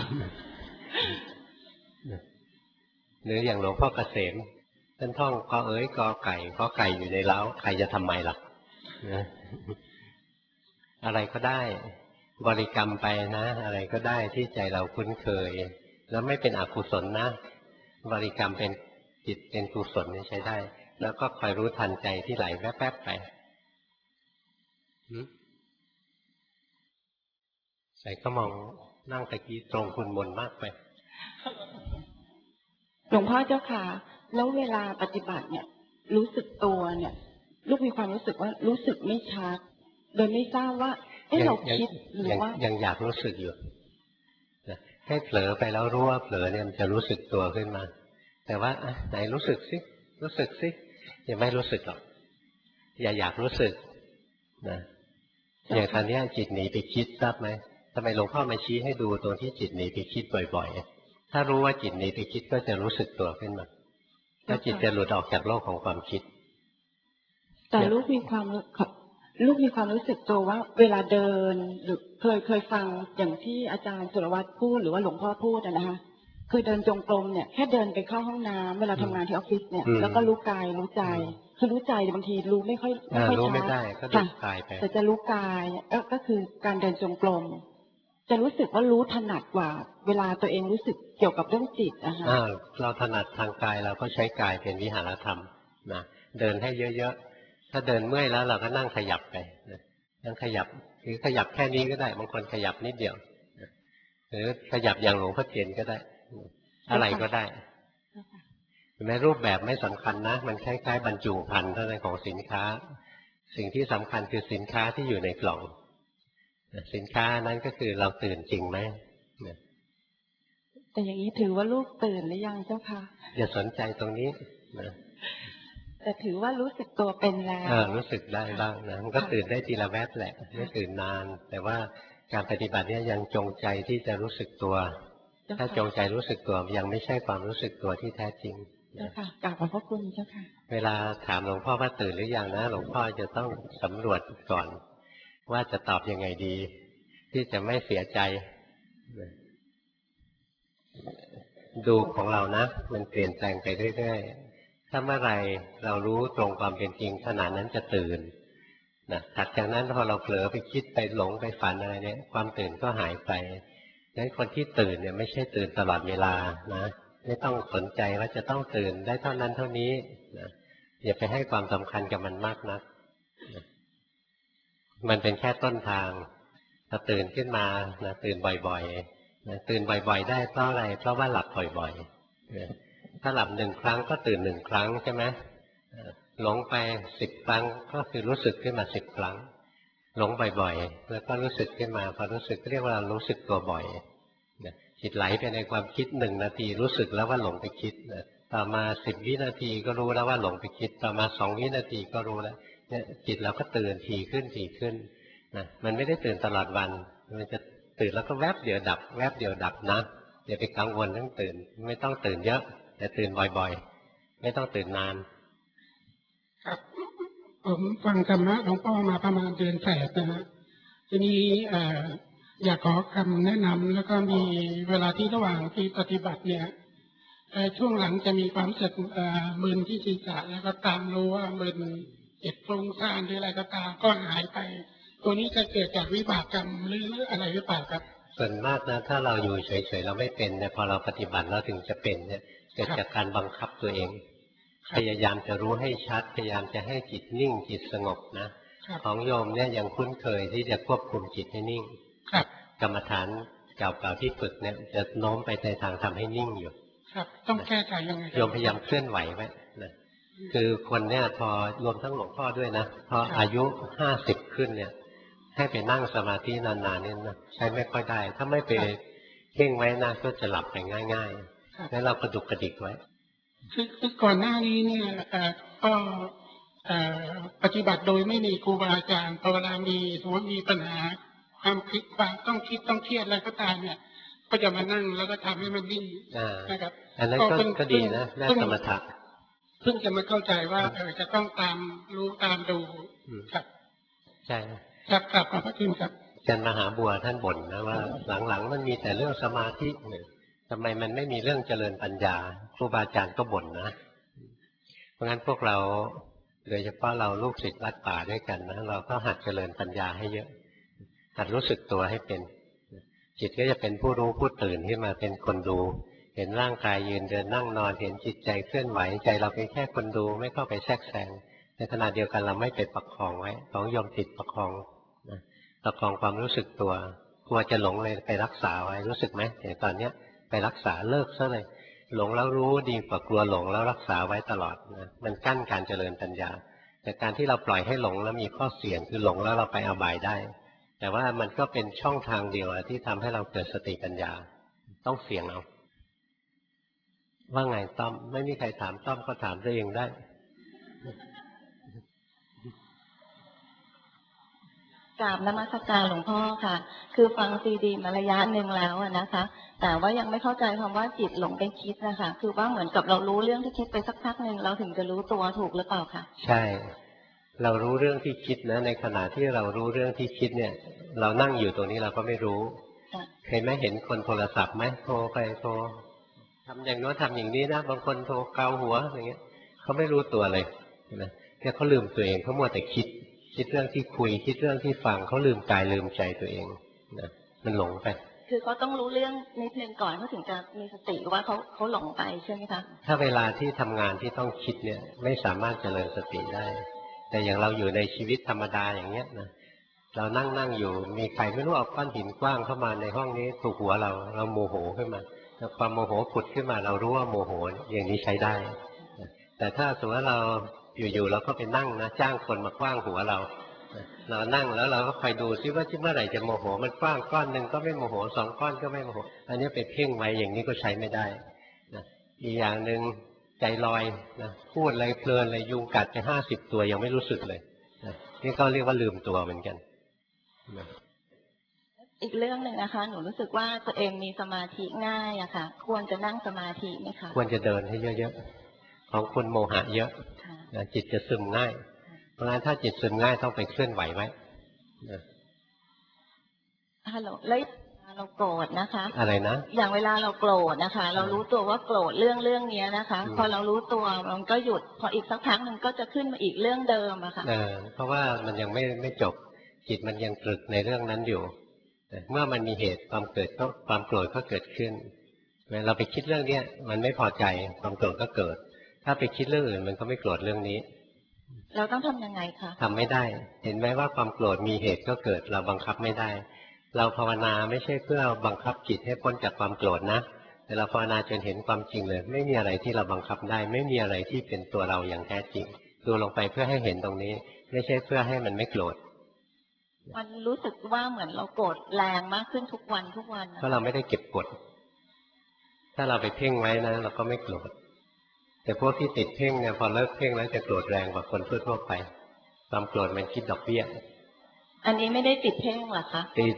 หรืออย่างหลวงพ่อเกษมท่านท่องกอเอ๋ยกอไก่กอไก่อยู่ในเล้าใครจะทำไมล่ะนะอะไรก็ได้บริกรรมไปนะอะไรก็ได้ที่ใจเราคุ้นเคยแล้วไม่เป็นอกุศลนะบริกรรมเป็นจิตเป็นกุศลนี่ใช้ได้แล้วก็คอยรู้ทันใจที่ไหลแวบๆไปใส่ก็มองนั่งตะกี้ตรงคุณมนมากไปหลวงพ่อเจ้าค่ะแล้วเวลาปฏิบัติเนี่ยรู้สึกตัวเนี่ยลูกมีความรู้สึกว่ารู้สึกไม่ชัดโดยไม่ทราบว่าเอ๊ะเราคิดหรือว่ายังอยากรู้สึกอยู่ให้เผลอไปแล้วรู้ว่าเผลอเนี่ยมันจะรู้สึกตัวขึ้นมาแต่ว่าไหนรู้สึกสิรู้สึกสิยังไม่รู้สึกหรอกอย่าอยากรู้สึกนะอย่างตอนนี้จิตหนีไปคิดทราบไหมทำไมหลวงพ่อมาชี้ให้ดูตรงที่จิตหนีไปคิดบ่อยๆถ้ารู้ว่าจิตหนีไปคิดก็จะรู้สึกตัวขึ้นมาแล้วจิตจะหลุดออกจากโลกของความคิดแต่ลูกมีความลูกมีความรู้สึกตัวว่าเวลาเดินหรือเคยเคยฟังอย่างที่อาจารย์สุรวัตรพูดหรือว่าหลวงพ่อพูดนะคะเคยเดินจงกรมเนี่ยแค่เดินไปเข้าห้องน้ำเวลาทำงานที่ออฟฟิศเนี่ยแล้วก็รู้กายรู้ใจคือรู้ใจบางทีรู้ไม่ค่อยไม่ค่อยชัดค่ะแต่จะรู้กายก็คือการเดินจงกรมจะรู้สึกว่ารู้ถนัดกว่าเวลาตัวเองรู้สึกเกี่ยวกับเรื่องจิตนะคะเราถนัดทางกายเราก็ใช้กายเป็นวิหารธรรมนะเดินให้เยอะๆถ้าเดินเมื่อยแล้วเราก็นั่งขยับไปนั่งขยับหรือขยับแค่นี้ก็ได้บางคนขยับนิดเดียวหรือขยับอย่างหลวงพ่อเทียนก็ได้อะไรก็ได้แม้รูปแบบไม่สำคัญนะมันคล้ายๆบรรจุภัณฑ์เท่านั้นของสินค้าสิ่งที่สำคัญคือสินค้าที่อยู่ในกล่องสินค้านั้นก็คือเราตื่นจริงไหมแต่อย่างนี้ถือว่าลูกตื่นหรือยังเจ้าค่ะอย่าสนใจตรงนี้นะแต่ถือว่ารู้สึกตัวเป็นแล้วรู้สึกได้บ้างนะมันก็ตื่นได้ทีละแวบแหละไม่ตื่นนานแต่ว่าการปฏิบัติเนี่ยยังจงใจที่จะรู้สึกตัวถ้าจงใจรู้สึกตัวยังไม่ใช่ความรู้สึกตัวที่แท้จริงเจ้าค่ะกราบขอบพระคุณเจ้าค่ะเวลาถามหลวงพ่อว่าตื่นหรือยังนะหลวงพ่อจะต้องสำรวจก่อนว่าจะตอบยังไงดีที่จะไม่เสียใจดูของเรานะมันเปลี่ยนแปลงไปเรื่อยๆถ้าเมื่อไรเรารู้ตรงความเป็นจริงขณะนั้นจะตื่นนะถัดจากนั้นพอเราเผลอไปคิดไปหลงไปฝันอะไรเนี่ยความตื่นก็หายไปงั้นคนที่ตื่นเนี่ยไม่ใช่ตื่นตลอดเวลานะไม่ต้องสนใจว่าจะต้องตื่นได้เท่านั้นเท่านี้นะอย่าไปให้ความสำคัญกับมันมากนักนะมันเป็นแค่ต้นทางถ้าตื่นขึ้นมานะตื่นบ่อยๆนะตื่นบ่อยๆได้เพราะอะไรเพราะว่าหลับบ่อยๆนะถ้าหลับหนึ่งครั้งก็ตื่นหนึ่งครั้งใช่ไหมหลงไปสิบครั้งก็คือรู้สึกขึ้นมาสิบครั้งหลงบ่อยๆแล้วก็รู้สึกขึ้นมาพอรู้สึกเรียกว่ารู้สึกตัวบ่อยนะจิตไหลไปในความคิดหนึ่งนาทีรู้สึกแล้วว่าหลงไปคิดนะต่อมาสิบวินาทีก็รู้แล้วว่าหลงไปคิดต่อมาสองวินาทีก็รู้แล้วเนี่ยจิตเราก็ตื่นถี่ขึ้นถี่ขึ้นนะมันไม่ได้ตื่นตลอดวันมันจะตื่นแล้วก็แวบเดียวดับแวบเดียวดับนะอย่าไปกังวลเรื่องตื่นไม่ต้องตื่นเยอะแต่ตื่นบ่อยๆไม่ต้องตื่นนานครับผมฟังธรรมะหลวงพ่อมาประมาณเดือนแปดนะฮะทีนี้อยากขอคำแนะนำแล้วก็มีเวลาที่ระหว่างที่ปฏิบัติเนี่ยช่วงหลังจะมีความรู้สึกมึนที่ศีรษะแล้วก็ตามรู้ว่ามึนเจ็บตรงซ่านหรืออะไรก็ตามก็หายไปตัวนี้จะเกิดจากวิบากกรรมหรืออะไรหรือเปล่าครับส่วนมากนะถ้าเราอยู่เฉยๆเราไม่เป็นเนี่ยพอเราปฏิบัติแล้วถึงจะเป็นเนี่ยเกิดจากการบังคับตัวเองพยายามจะรู้ให้ชัดพยายามจะให้จิตนิ่งจิตสงบนะของโยมเนี่ยยังคุ้นเคยที่จะควบคุมจิตให้นิ่งกรรมฐานเก่าๆที่ฝึกเนี่ยจะโน้มไปในทางทำให้นิ่งอยู่ครับต้องแก้ไขยังไงโยมพยายามเคลื่อนไหวไว้นะคือคนเนี่ยพอรวมทั้งหลวงพ่อด้วยนะพออายุห้าสิบขึ้นเนี่ยให้ไปนั่งสมาธินานๆเนี่ยนะใช้ไม่ค่อยได้ถ้าไม่ไปเพ่งไว้นะก็จะหลับไปง่ายๆแล้วเรากระดุกกระดิกไว้คือคือก่อนหน้านี้เนี่ยก็ปฏิบัติโดยไม่มีครูบาอาจารย์พอเวลามีสมมติมีปัญหาความคิดความต้องคิดต้องเครียดอะไรก็ตามเนี่ยก็จะมานั่งแล้วก็ทำให้มันนิ่งนะครับอันนั้นก็ดีนะได้สมถะเพิ่งจะมาเข้าใจว่าเออจะต้องตามรู้ตามดูครับใช่ครับครับขอบพระคุณครับอาจารย์มหาบัวท่านบ่นนะว่าหลังๆมันมีแต่เรื่องสมาธิเนี่ยทำไมมันไม่มีเรื่องเจริญปัญญาครูบาอาจารย์ก็บ่นนะเพราะงั้นพวกเราโดยเฉพาะเราลูกศิษย์วัดป่าด้วยกันนะเราก็หัดเจริญปัญญาให้เยอะหัดรู้สึกตัวให้เป็นจิตก็จะเป็นผู้รู้ผู้ตื่นขึ้นมาเป็นคนดูเห็นร่างกายยืนเดินนั่งนอนเห็นจิตใจเคลื่อนไหวใจเราเป็นแค่คนดูไม่เข้าไปแทรกแซงในขณะเดียวกันเราไม่ไปประคองไว้ของยอมติดประคองนะประคองความรู้สึกตัวกลัวจะหลงเลยไปรักษาไว้รู้สึกไหมอย่างตอนเนี้ยไปรักษาเลิกซะเลยหลงแล้วรู้ดีกว่ากลัวหลงแล้วรักษาไว้ตลอดนะมันกั้นการเจริญปัญญาแต่การที่เราปล่อยให้หลงแล้วมีข้อเสี่ยงคือหลงแล้วเราไปอบายได้แต่ว่ามันก็เป็นช่องทางเดียวที่ทำให้เราเกิดสติปัญญาต้องเสี่ยงเอาว่าไงต้อมไม่มีใครถามต้อมก็ถามตัวเองได้กราบนมัสการหลวงพ่อค่ะคือฟังซีดีมาระยะหนึ่งแล้วนะคะแต่ว่ายังไม่เข้าใจคำว่าจิตหลงไปคิดนะคะคือว่าเหมือนกับเรารู้เรื่องที่คิดไปสักพักหนึ่งเราถึงจะรู้ตัวถูกหรือเปล่าคะใช่เรารู้เรื่องที่คิดนะในขณะที่เรารู้เรื่องที่คิดเนี่ยเรานั่งอยู่ตรงนี้เราก็ไม่รู้เคยไหมเห็นคนโทรศัพท์ไหมโทรไปโทรทำอย่างโน้นทำอย่างนี้นะบางคนโทรเกาหัวอย่างเงี้ยเขาไม่รู้ตัวเลยนะแค่เขาลืมตัวเองเขามัวแต่คิดคิดเรื่องที่คุยคิดเรื่องที่ฟังเขาลืมกายลืมใจตัวเองนะมันหลงไปคือเขาต้องรู้เรื่องนิดนึงก่อนเขาถึงจะมีสติว่าเขาเขาหลงไปใช่ไหมคะถ้าเวลาที่ทำงานที่ต้องคิดเนี่ยไม่สามารถเจริญสติได้แต่อย่างเราอยู่ในชีวิตธรรมดาอย่างเงี้ยนะเรานั่งนั่งอยู่มีใครไม่รู้เอาก้อนหินกว้างเข้ามาในห้องนี้ถูกหัวเราเราโมโหขึ้นมาแล้วความโมโหผุดขึ้นมาเรารู้ว่าโมโหอย่างนี้ใช้ได้แต่ถ้าสมมติว่าเราอยู่ๆเราก็ไปนั่งนะจ้างคนมากว้างหัวเราเรานั่งแล้วเราก็คอยดูซิว่าที่เมื่อไหร่จะโมโหมันกว้างก้อนหนึ่งก็ไม่โมโหสองก้อนก็ไม่โมโหอันนี้ไปเพ่งไว้อย่างนี้ก็ใช้ไม่ได้นะอีกอย่างหนึ่งใจลอยนะพูดอะไรเพลินอะไรยุงกัดไปห้าสิบตัวยังไม่รู้สึกเลยนะนี่ก็เรียกว่าลืมตัวเหมือนกันนะอีกเรื่องหนึ่งนะคะหนูรู้สึกว่าตัวเองมีสมาธิง่ายอะค่ะควรจะนั่งสมาธิไหมคะควรจะเดินให้เยอะๆของคุณโมหะเยอะนะจิตจะซึมง่ายเพราะฉะนั้นถ้าจิตซึมง่ายต้องไปเคลื่อนไหวไว้ฮัลโหลแล้วเราโกรธนะคะอะไรนะอย่างเวลาเราโกรธนะคะเรารู้ตัวว่าโกรธเรื่องเรื่องนี้นะคะพอเรารู้ตัวมันก็หยุดพออีกสักพักหนึ่งก็จะขึ้นมาอีกเรื่องเดิมอะค่ะเออเพราะว่ามันยังไม่ไม่จบจิตมันยังตรึกในเรื่องนั้นอยู่เมื่อมันมีเหตุความเกิดก็ความโกรธก็เกิดขึ้นเวลาเราไปคิดเรื่องเนี้ยมันไม่พอใจความโกรธก็เกิดถ้าไปคิดเรื่องอื่นมันก็ไม่โกรธเรื่องนี้เราต้องทำยังไงคะทำไม่ได้เห็นไหมว่าความโกรธมีเหตุก็เกิดเราบังคับไม่ได้เราภาวนาไม่ใช่เพื่อบังคับจิตให้พ้นจากความโกรธนะแต่เราภาวนาจนเห็นความจริงเลยไม่มีอะไรที่เราบังคับได้ไม่มีอะไรที่เป็นตัวเราอย่างแท้จริงดูลงไปเพื่อให้เห็นตรงนี้ไม่ใช่เพื่อให้มันไม่โกรธมันรู้สึกว่าเหมือนเราโกรธแรงมากขึ้นทุกวันทุกวันเพราะเราไม่ได้เก็บกดถ้าเราไปเพ่งไว้นะเราก็ไม่โกรธแต่พวกที่ติดเพ่งเนี่ยพอเลิกเพ่งแล้วจะโกรธแรงกว่าคนทั่วๆไปความโกรธมันคิดดอกเบี้ยอันนี้ไม่ได้ติดเพ่งหรอคะติด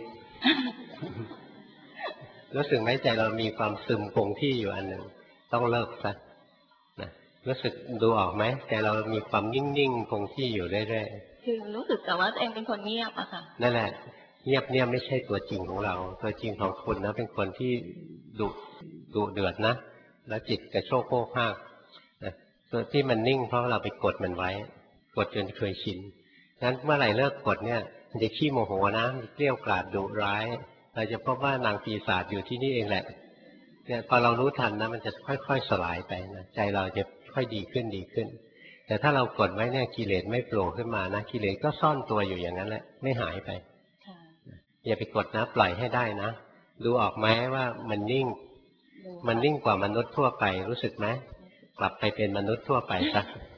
รู้สึกไหมใจเรามีความซึมคงที่อยู่อันหนึ่งต้องเลิกซะนะรู้สึกดูออกไหมใจเรามีความนิ่งๆคงที่อยู่เรื่อยๆคือรู้สึกแต่ว่าตัวเองเป็นคนเงียบอะค่ะนั่นแหละเงียบเนี่ยไม่ใช่ตัวจริงของเราตัวจริงของคุณนะเป็นคนที่ดุดุเดือดนะแล้วจิตกระโชกโคกภาคนะตัวที่มันนิ่งเพราะเราไปกดมันไว้กดจนเคยชินงั้นเมื่อไหร่เลิกกดเนี่ยมันจะขี้โมโหนะเกลี้ยวกล่อมดุร้ายเราจะพบว่านางปีศาจอยู่ที่นี่เองแหละเนี่ยพอเรารู้ทันนะมันจะค่อยๆสลายไปนะใจเราจะค่อยดีขึ้นดีขึ้นแต่ถ้าเรากดไว้เนี่ยกิเลสไม่โผล่ขึ้นมานะกิเลสก็ซ่อนตัวอยู่อย่างนั้นแหละไม่หายไปอย่าไปกดนะปล่อยให้ได้นะดูออกไหมว่ามันนิ่งมันยิ่งกว่ามนุษย์ทั่วไปรู้สึกไหมกลับไปเป็นมนุษย์ทั่วไปซะ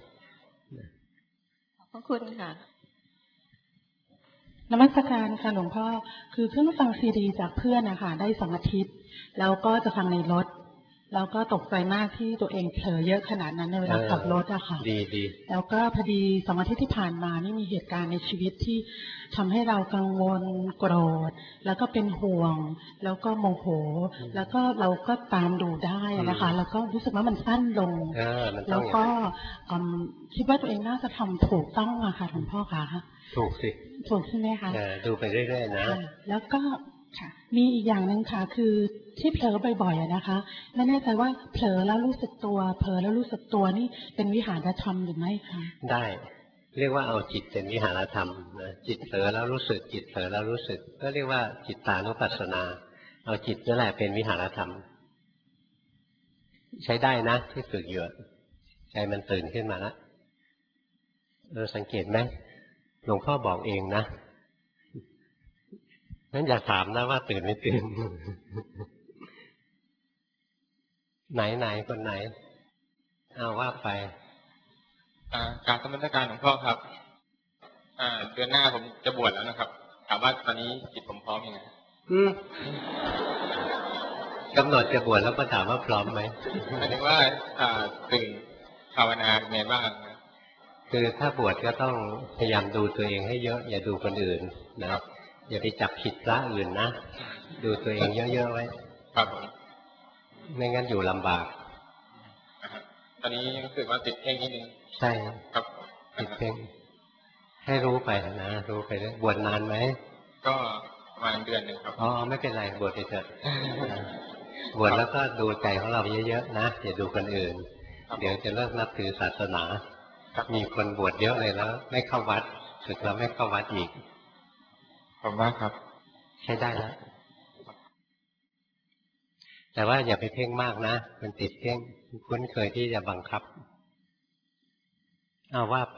ขอบคุณค่ะนมัสการค่ะหลวงพ่อคือเพิ่งฟังซีดีจากเพื่อนนะคะได้สองอาทิตย์แล้วก็จะฟังในรถแล้วก็ตกใจมากที่ตัวเองเผลอเยอะขนาดนั้นในเวลาขับรถอะค่ะดีดีแล้วก็พอดีสองอาทิตย์ที่ผ่านมานี่มีเหตุการณ์ในชีวิตที่ทำให้เรากังวลโกรธแล้วก็เป็นห่วงแล้วก็โมโหแล้วก็เราก็ตามดูได้นะคะแล้วก็รู้สึกว่ามันสั้นลงแล้วก็คิดว่าตัวเองน่าจะทำถูกต้องอะค่ะหลวงพ่อคะถูกสิถูกใช่ไหมคะดูไปเรื่อยๆนะแล้วก็มีอีกอย่างหนึ่งค่ะคือที่เผลอบ่อยๆนะคะไม่แน่ใจว่าเผลอแล้วรู้สึกตัวเผลอแล้วรู้สึกตัวนี่เป็นวิหารธรรมหรือไม่คะได้เรียกว่าเอาจิตเป็นวิหารธรรมนะจิตเผลอแล้วรู้สึกจิตเผลอแล้วรู้สึกก็เรียกว่าจิตตานุปัสสนาเอาจิตนั่นแหละเป็นวิหารธรรมใช้ได้นะที่ฝึกอยู่ใจมันตื่นขึ้นมาแล้วเออสังเกตไหมหลวงพ่อบอกเองนะงั้นอย่าถามนะว่าตื่นไม่ตื่นไหนไหนคนไหนเอาว่าไปการสมรการหลวงพ่อครับเดือนหน้าผมจะบวชแล้วนะครับถามว่าตอนนี้จิตผมพร้อมยังไงกำหนดจะบวชแล้วมาถามว่าพร้อมไหมหมายถึงว่าตื่นภาวนาไงบ้างคือถ้าบวชก็ต้องพยายามดูตัวเองให้เยอะอย่าดูคนอื่นนะครับอย่าไปจับผิดพระอื่นนะดูตัวเองเยอะๆไว้ครับผมไม่งั้นอยู่ลำบากตอนนี้รู้สึกว่าติดเพ่งนิดนึงใช่ครับติดเพ่งให้รู้ไปนะรู้ไปเรื่อยบวชนานไหมก็ประมาณเดือนหนึ่งครับอ๋อไม่เป็นไรบวชไปเถอะบวชแล้วก็ดูใจของเราเยอะๆนะอย่าดูคนอื่นเดี๋ยวจะเลิกนับถือศาสนามีคนบวชเยอะเลยแล้วไม่เข้าวัดสึกแล้วไม่เข้าวัดอีกขอบคุณมากครับใช้ได้แล้วแต่ว่าอย่าไปเพ่งมากนะมันติดเพ่งคุ้นเคยที่จะบังคับเอาว่าไป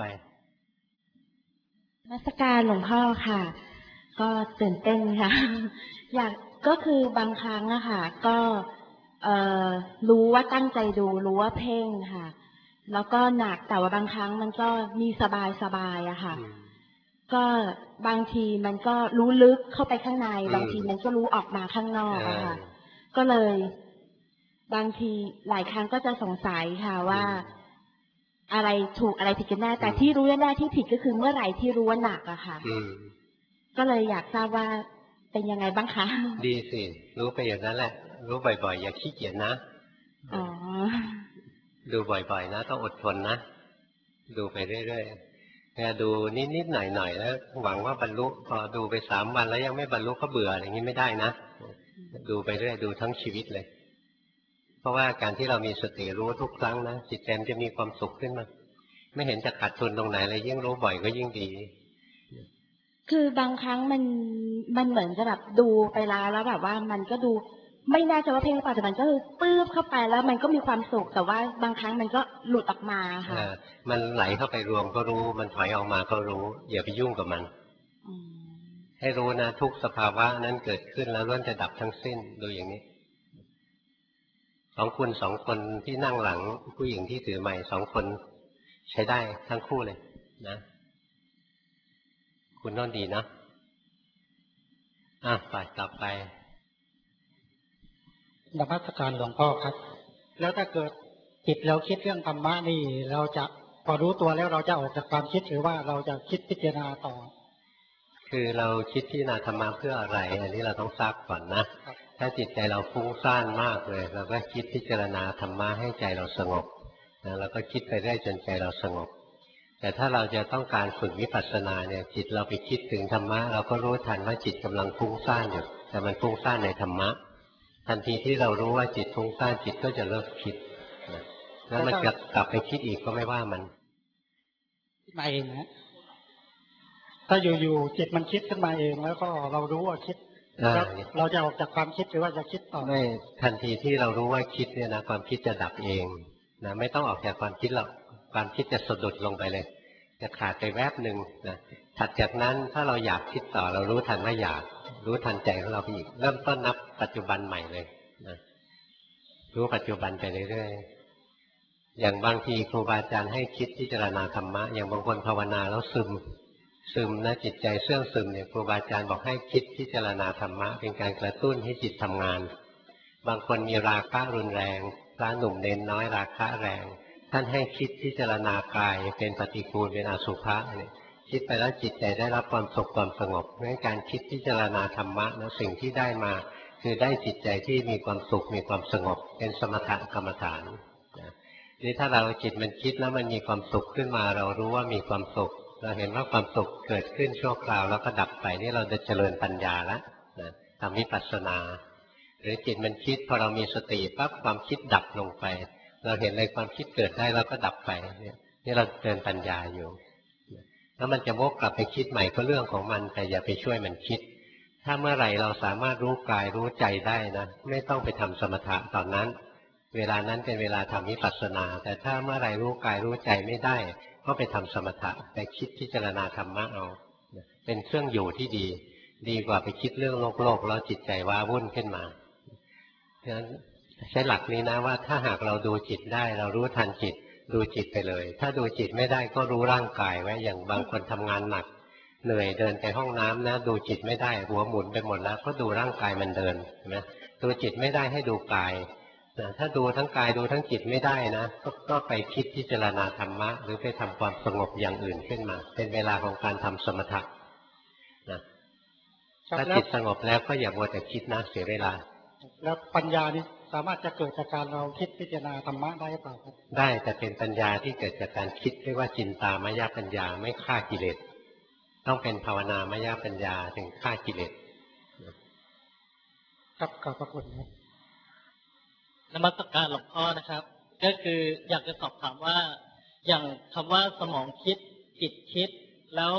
นมัสการหลวงพ่อค่ะก็ตื่นเต้นค่ะอยากก็คือบางครั้งอะค่ะก็เอ่อรู้ว่าตั้งใจดูรู้ว่าเพ่งค่ะแล้วก็หนักแต่ว่าบางครั้งมันก็มีสบายสบายอะค่ะก็บางทีมันก็รู้ลึกเข้าไปข้างในบางทีมันก็รู้ออกมาข้างนอกอะค่ะก็เลยบางทีหลายครั้งก็จะสงสัยค่ะว่าอะไรถูกอะไรผิดกันแน่แต่ที่รู้แน่ๆที่ผิดก็คือเมื่อไหร่ที่รู้ว่าหนักอะค่ะก็เลยอยากทราบว่าเป็นยังไงบ้างคะดีสิรู้ไปอย่างนั้นแหละรู้บ่อยๆอย่าขี้เกียจนะอ๋อดูบ่อยๆนะต้องอดทนนะดูไปเรื่อยๆแค่ดูนิดๆหน่อยๆแล้วหวังว่าบรรลุพอดูไปสามวันแล้วยังไม่บรรลุก็เบื่ออย่างนี้ไม่ได้นะดูไปเรื่อยดูทั้งชีวิตเลยเพราะว่าการที่เรามีสติรู้ทุกครั้งนะจิตใจจะมีความสุขขึ้นมาไม่เห็นจะขาดทุนตรงไหนเลยยิ่งรู้บ่อยก็ยิ่งดีคือบางครั้งมันมันเหมือนจะแบบดูไปแล้วแล้วแบบว่ามันก็ดูไม่แน่ใจว่าเพลงหรือเปล่าแต่มันก็คือปื้บเข้าไปแล้วมันก็มีความสุขแต่ว่าบางครั้งมันก็หลุดออกมาค่ะมันไหลเข้าไปรวมก็รู้มันถอยออกมาก็รู้อย่าไปยุ่งกับมันให้รู้นะทุกสภาวะนั้นเกิดขึ้นแล้วล้วนจะดับทั้งสิ้นดูอย่างนี้สองคุณสองคนที่นั่งหลังผู้หญิงที่ถือไม้สองคนใช้ได้ทั้งคู่เลยนะคุณน่นดีนะอ่ะไปต่อไปนมัสการหลวงพ่อครับแล้วถ้าเกิดจิตเราคิดเรื่องธรรมะนี่เราจะพอรู้ตัวแล้วเราจะออกจากความคิดหรือว่าเราจะคิดพิจารณาต่อคือเราคิดพิจารณาธรรมะเพื่ออะไรอันนี้เราต้องทราบก่อนนะถ้าจิตใจเราฟุ้งซ่านมากเลยเราก็คิดพิจารณาธรรมะให้ใจเราสงบนะเราก็คิดไปได้จนใจเราสงบแต่ถ้าเราจะต้องการฝึกวิปัสสนาเนี่ยจิตเราไปคิดถึงธรรมะเราก็รู้ทันว่าจิตกำลังฟุ้งซ่านอยู่แต่มันฟุ้งซ่านในธรรมะทันทีที่เรารู้ว่าจิตฟุ้งซ่านจิตก็จะเลิกคิดนะแล้วมันจะกลับไปคิดอีกก็ไม่ว่ามันมาเองนะถ้าอยู่ๆจิตมันคิดขึ้นมาเองแล้วก็เรารู้ว่าคิดเราจะออกจากความคิดหรือว่าจะคิดต่อไม่ทันทีที่เรารู้ว่าคิดเนี่ยนะความคิดจะดับเองนะไม่ต้องออกจากความคิดหรอกความคิดจะสะดุดลงไปเลยจะขาดไปแวบหนึ่งนะถัดจากนั้นถ้าเราอยากคิดต่อเรารู้ทันว่าอยากรู้ทันใจของเราไปอีกเริ่มต้นนับปัจจุบันใหม่เลยนะรู้ปัจจุบันไปเรื่อยๆอย่างบางทีครูบาอาจารย์ให้คิดพิจารณาธรรมะอย่างบางคนภาวนาแล้วซึมซึมนะจิตใจเสื่องซึมเนี่ยครูบาอาจารย์บอกให้คิดพิจารณาธรรมะเป็นการกระตุ้นให้จิตทำงานบางคนมีราคะรุนแรงพระหนุ่มเน้นน้อยราคะแรงท่านให้คิดพิจารณากายเป็นปฏิกูลเป็นอสุภะเนี่ยคิดไปแล้วจิตใจได้รับความสุขความสงบในการคิดพิจารณาธรรมะนะสิ่งที่ได้มาคือได้จิตใจที่มีความสุขมีความสงบเป็นสมถกรรมฐานนี่ถ้าเราจิตมันคิดแล้วมันมีความสุขขึ้นมาเรารู้ว่ามีความสุขเราเห็นว่าความสุขเกิดขึ้นชั่วคราวแล้วก็ดับไปนี่เราจะเจริญปัญญาแล้วนะทำวิปัสสนาหรือจิตมันคิดพอเรามีสติปั๊บความคิดดับลงไปเราเห็นเลยความคิดเกิดได้แล้วก็ดับไปเนี่ยนี่เราเจริญปัญญาอยู่แล้วมันจะวกกลับไปคิดใหม่ก็เรื่องของมันแต่อย่าไปช่วยมันคิดถ้าเมื่อไหร่เราสามารถรู้กายรู้ใจได้นะไม่ต้องไปทำสมถะตอนนั้นเวลานั้นเป็นเวลาทำวิปัสสนาแต่ถ้าเมื่อไหร่รู้กายรู้ใจไม่ได้ก็ไปทำสมถะไปคิดพิจารณาธรรมะเอาเป็นเครื่องอยู่ที่ดีดีกว่าไปคิดเรื่องโลกโลกแล้วจิตใจว้าวุ่นขึ้นมาฉะนั้นใช้หลักนี้นะว่าถ้าหากเราดูจิตได้เรารู้ทันจิตดูจิตไปเลยถ้าดูจิตไม่ได้ก็รู้ร่างกายไว้อย่างบางคนทำงานหนักเหนื่อยเดินไปห้องน้ำนะดูจิตไม่ได้หัวหมุนไปหมดแล้วก็ดูร่างกายมันเดินเห็นไหมดูจิตไม่ได้ให้ดูกายนะถ้าดูทั้งกายดูทั้งจิตไม่ได้นะก็ก็ไปคิดพิจารณาธรรมะหรือไปทำความสงบอย่างอื่นขึ้นมาเป็นเวลาของการทำสมถะนะถ้าจิตสงบแล้วก็อย่ามัวแต่คิดนะเสียเวลาแล้วปัญญานี้สามารถจะเกิดจากการเราคิดพิจารณาธรรมะได้หรือเปล่าครับได้แต่เป็นปัญญาที่เกิดจากการคิดเรียกว่าจินตามยปัญญาไม่ฆ่ากิเลสต้องเป็นภาวนามยปัญญาถึงฆ่ากิเลสครับขอบพระคุณครับนมัสการหลวงพ่อนะครับก็คืออยากจะสอบถามว่าอย่างคำว่าสมองคิดจิตคิดแล้ว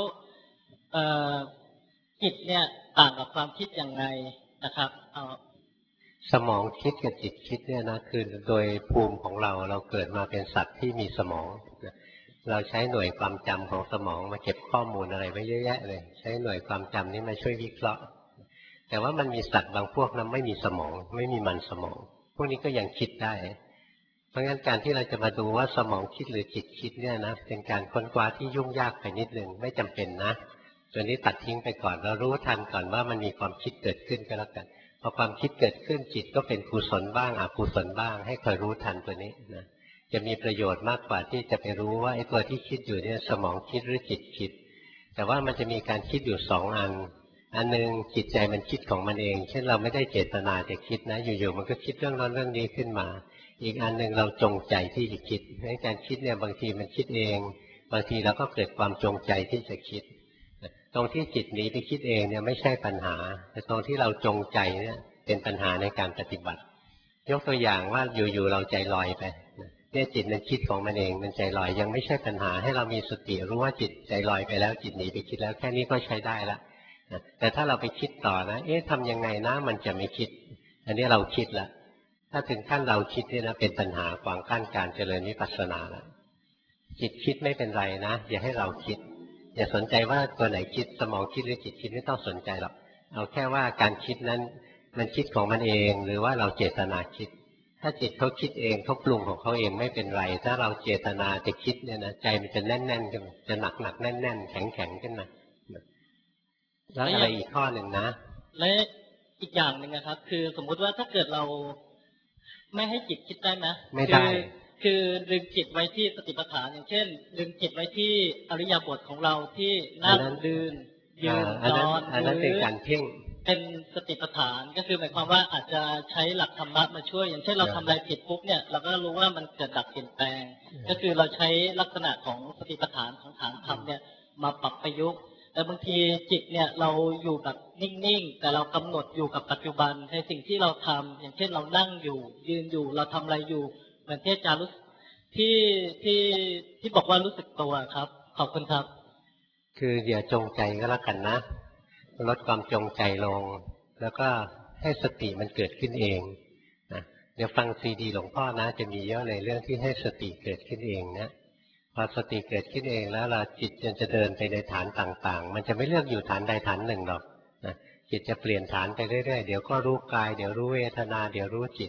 จิตเนี่ยต่างกับความคิดอย่างไรนะครับเอาสมองคิดกับจิตคิดเนี่ยนะคือโดยภูมิของเราเราเกิดมาเป็นสัตว์ที่มีสมองเราใช้หน่วยความจำของสมองมาเก็บข้อมูลอะไรไว้เยอะแยะเลยใช้หน่วยความจำนี้มาช่วยวิเคราะห์แต่ว่ามันมีสัตว์บางพวกนั้นไม่มีสมองไม่มีมันสมองพวกนี้ก็ยังคิดได้เพราะงั้นการที่เราจะมาดูว่าสมองคิดหรือจิตคิดเนี่ยนะเป็นการค้นคว้าที่ยุ่งยากไปนิดนึงไม่จำเป็นนะตัวนี้ตัดทิ้งไปก่อนเรารู้ทันก่อนว่ามันมีความคิดเกิดขึ้นก็แล้วกันพอความคิดเกิดขึ้นจิตก็เป็นกุศลบ้างอกุศลบ้างให้คอยรู้ทันตัวนี้นะจะมีประโยชน์มากกว่าที่จะไปรู้ว่าไอ้ตัวที่คิดอยู่เนี่ยสมองคิดหรือจิตคิดแต่ว่ามันจะมีการคิดอยู่สองอันอันนึงจิตใจมันคิดของมันเองเช่นเราไม่ได้เจตนาจะคิดนะอยู่ๆมันก็คิดเรื่องนั้นเรื่องนี้ขึ้นมาอีกอันนึงเราจงใจที่จะคิดในการคิดเนี่ยบางทีมันคิดเองบางทีเราก็เกิดความจงใจที่จะคิดตรงที่จิตหนีไปคิดเองเนี่ยไม่ใช่ปัญหาแต่ตรงที่เราจงใจเนี่ยเป็นปัญหาในการปฏิบัติยกตัวอย่างว่าอยู่ๆเราใจลอยไปเนี่ยจิตมันคิดของมันเองมันใจลอยยังไม่ใช่ปัญหาให้เรามีสติรู้ว่าจิตใจลอยไปแล้วจิตหนีไปคิดแล้วแค่นี้ก็ใช้ได้ละแต่ถ้าเราไปคิดต่อนะเอ๊ะทำยังไงนะมันจะไม่คิดอันนี้เราคิดละถ้าถึงขั้นเราคิดเนี่ยนะเป็นปัญหาขวางกั้นการเจริญวิปัสสนาแล้วจิตคิดไม่เป็นไรนะอย่าให้เราคิดอย่าสนใจว่าตัวไหนคิดสมองคิดหรือจิตคิดไม่ต้องสนใจหรอกเอาแค่ว่าการคิดนั้นมันคิดของมันเองหรือว่าเราเจตนาคิดถ้าจิตเขาคิดเองเขาปรุงของเขาเองไม่เป็นไรถ้าเราเจตนาจะคิดเนี่ยนะใจมันจะแน่นๆขึ้นจะหนักๆแน่นๆแข็งๆขึ้นมาแล้วอะไรอีกข้อหนึ่งนะและอีกอย่างหนึ่งนะครับคือสมมุติว่าถ้าเกิดเราไม่ให้จิตคิดได้ไหมไม่ได้คือดึงจิตไว้ที่สติปัฏฐานอย่างเช่นดึงจิตไว้ที่อริยบทของเราที่นั่งเดินยืนนอนอันนั้นเป็นการเพ่งเป็นสติปัฏฐานก็คือหมายความว่าอาจจะใช้หลักธรรมะมาช่วยอย่างเช่นเราทำอะไรผิดปุ๊บเนี่ยเราก็รู้ว่ามันเกิดดับเปลี่ยนแปลงก็คือเราใช้ลักษณะของสติปัฏฐานของฐานธรรมเนี่ยมาปรับประยุกต์แต่บางทีจิตเนี่ยเราอยู่แบบนิ่งๆแต่เรากำหนดอยู่กับปัจจุบันในสิ่งที่เราทำอย่างเช่นเรานั่งอยู่ยืนอยู่เราทำอะไรอยู่เหมือนที่อาจารย์รู้ที่ที่ที่บอกว่ารู้สึกตัวครับขอบคุณครับคืออย่าจงใจก็แล้วกันนะลดความจงใจลงแล้วก็ให้สติมันเกิดขึ้นเองนะเดี๋ยวฟังซีดีหลวงพ่อนะจะมีเยอะในเรื่องที่ให้สติเกิดขึ้นเองนะพอสติเกิดขึ้นเองแล้วเราจิตจะเดินไปในฐานต่างๆมันจะไม่เลือกอยู่ฐานใดฐานหนึ่งหรอกนะจิตจะเปลี่ยนฐานไปเรื่อยๆเดี๋ยวก็รู้กายเดี๋ยวรู้เวทนาเดี๋ยวรู้จิต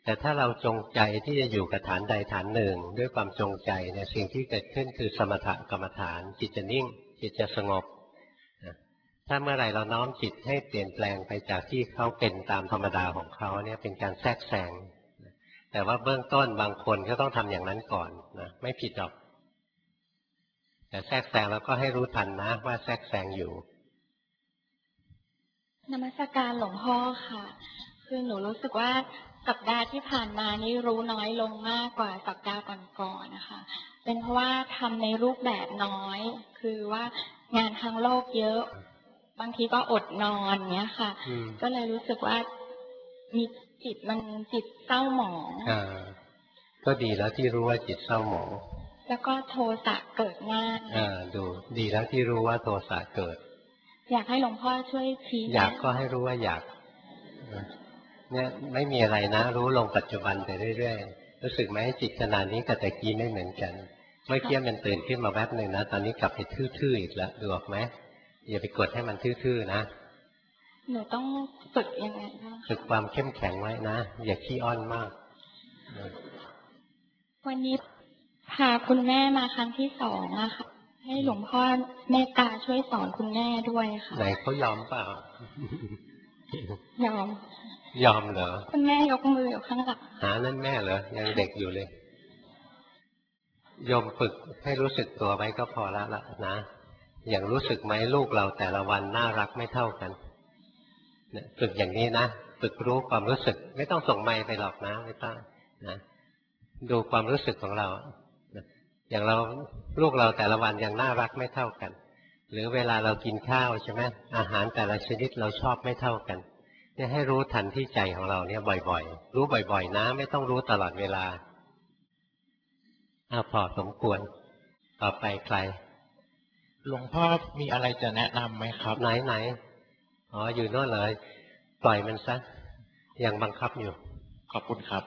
แต่ถ้าเราจงใจที่จะอยู่กับฐานใดฐานหนึ่งด้วยความจงใจเนี่ยสิ่งที่เกิดขึ้นคือสมถกรรมฐานจิตจะนิ่งจิตจะสงบถ้าเมื่อไหร่เราน้อมจิตให้เปลี่ยนแปลงไปจากที่เขาเป็นตามธรรมดาของเขาเนี่ยเป็นการแทรกแซงแต่ว่าเบื้องต้นบางคนก็ต้องทำอย่างนั้นก่อนนะไม่ผิดหรอกแต่แทรกแซงแล้วก็ให้รู้ทันนะว่าแทรกแซงอยู่นมัสการหลวงพ่อค่ะคือหนูรู้สึกว่าสัปดาห์ที่ผ่านมานี่รู้น้อยลงมากกว่าสัปดาห์ก่อนๆนะคะเป็นเพราะว่าทำในรูปแบบน้อยคือว่างานทางโลกเยอะบางทีก็อดนอนเงี้ยค่ะก็เลยรู้สึกว่ามีจิตมันจิตเศร้าหมองอ่าก็ดีแล้วที่รู้ว่าจิตเศร้าหมองแล้วก็โทสะเกิดง่ายอ่าดูดีแล้วที่รู้ว่าโทสะเกิดอยากให้หลวงพ่อช่วยชี้อยากก็ให้รู้ว่าอยากเนี่ยไม่มีอะไรนะรู้ลงปัจจุบันไปเรื่อยๆรู้สึกไหมจิตขณะนี้กับแต่กี้ไม่เหมือนกันเมื่อกี้มันตื่นขึ้นมาแวบหนึ่งนะตอนนี้กลับไปทื่อๆอีกแล้วดูออกไหมอย่าไปกดให้มันทื่อๆนะหนูต้องฝึกยังไงบ้างฝึกความเข้มแข็งไว้นะอย่าขี้อ้อนมากวันนี้พาคุณแม่มาครั้งที่สองอะค่ะให้หลวงพ่อเมตตาช่วยสอนคุณแม่ด้วยค่ะไหนเขายอมเปล่ายอมยอมเหรอคุณแม่ยกมืออยู่ข้างหลังหานั่นแม่เหรอยังเด็กอยู่เลยยอมฝึกให้รู้สึกตัวไว้ก็พอละละนะอย่างรู้สึกไหมลูกเราแต่ละวันน่ารักไม่เท่ากันเนี่ยฝึกอย่างนี้นะฝึกรู้ความรู้สึกไม่ต้องส่งไมค์ไปหรอกนะไม่ต้องนะดูความรู้สึกของเราอย่างเราลูกเราแต่ละวันยังน่ารักไม่เท่ากันหรือเวลาเรากินข้าวใช่ไหมอาหารแต่ละชนิดเราชอบไม่เท่ากันเนี่ยให้รู้ทันที่ใจของเราเนี่ยบ่อยๆรู้บ่อยๆนะไม่ต้องรู้ตลอดเวลาอ้าวพอสมควรต่อไปใครหลวงพ่อมีอะไรจะแนะนำไหมครับไหนไหนอ๋ออยู่โน่นเลยปล่อยมันซะยังบังคับอยู่ขอบคุณครับ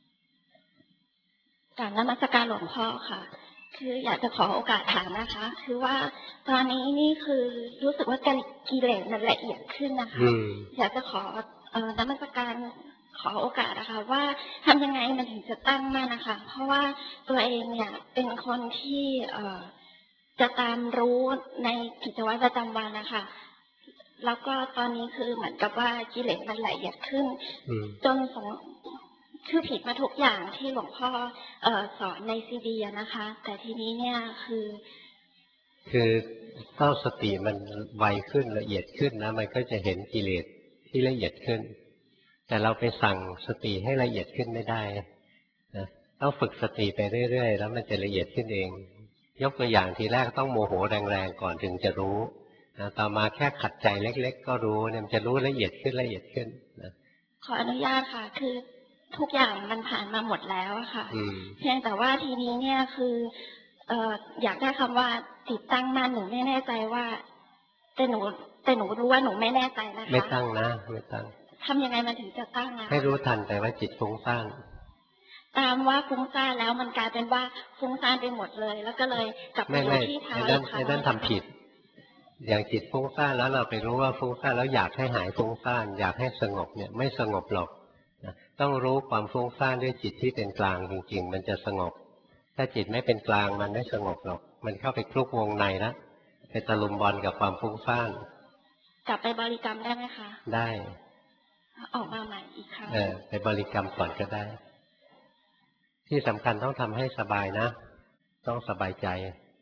กราบนมัสการหลวงพ่อค่ะคืออยากจะขอโอกาสถามนะคะคือว่าตอนนี้นี่คือรู้สึกว่ากิเลสมันละเอียดขึ้นนะคะอยากจะขอเอ่อนมัสการขอโอกาสนะคะว่าทำยังไงมันถึงจะตั้งมั่นนะคะเพราะว่าตัวเองเนี่ยเป็นคนที่เอ่อจะตามรู้ในกิจวัตรประจำวันนะคะแล้วก็ตอนนี้คือเหมือนกับว่ากิเลสมันละเอียดขึ้นจนสงคือผิดมาทุกอย่างที่หลวงพ่อเอ่อสอนในซีดีนะคะแต่ทีนี้เนี่ยคือคือเต้าสติมันไวขึ้นละเอียดขึ้นนะมันก็จะเห็นกิเลสที่ละเอียดขึ้นแต่เราไปสั่งสติให้ละเอียดขึ้นไม่ได้นะต้องฝึกสติไปเรื่อยๆแล้วมันจะละเอียดขึ้นเองยกตัวอย่างทีแรกต้องโมโหแรงๆก่อนถึงจะรู้นะต่อมาแค่ขัดใจเล็กๆก็รู้เนี่ยมันจะรู้ละเอียดขึ้นละเอียดขึ้นนะขออนุญาตค่ะคือทุกอย่างมันผ่านมาหมดแล้วค่ะเพียงแต่ว่าทีนี้เนี่ยคือเอ่ออยากได้คำว่าจิตตั้งมั่นหนูไม่แน่ใจว่าแต่หนูแต่หนูรู้ว่าหนูไม่แน่ใจนะคะไม่ตั้งนะไม่ตั้งทำยังไงมันถึงจะตั้งอะให้รู้ทันแต่ว่าจิตฟุ้งซ่านตามว่าฟุ้งซ่านแล้วมันกลายเป็นว่าฟุ้งซ่านไปหมดเลยแล้วก็เลยกลับไปที่เท้าไม่ไม่ไม่ได้ทำผิดอย่างจิตฟุ้งซ่านแล้วเราไปรู้ว่าฟุ้งซ่านแล้วอยากให้หายฟุ้งซ่านอยากให้สงบเนี่ยไม่สงบหรอกต้องรู้ความฟุ้งซ่านด้วยจิตที่เป็นกลางจริงๆมันจะสงบถ้าจิตไม่เป็นกลางมันไม่สงบหรอกมันเข้าไปคลุกวงในแล้วไปตะลุมบอลกับความฟุ้งซ่านกลับไปบริกรรมได้ไหมคะได้ออกมาใหม่อีกครั้งเออไปบริกรรมก่อนก็ได้ที่สำคัญต้องทำให้สบายนะต้องสบายใจ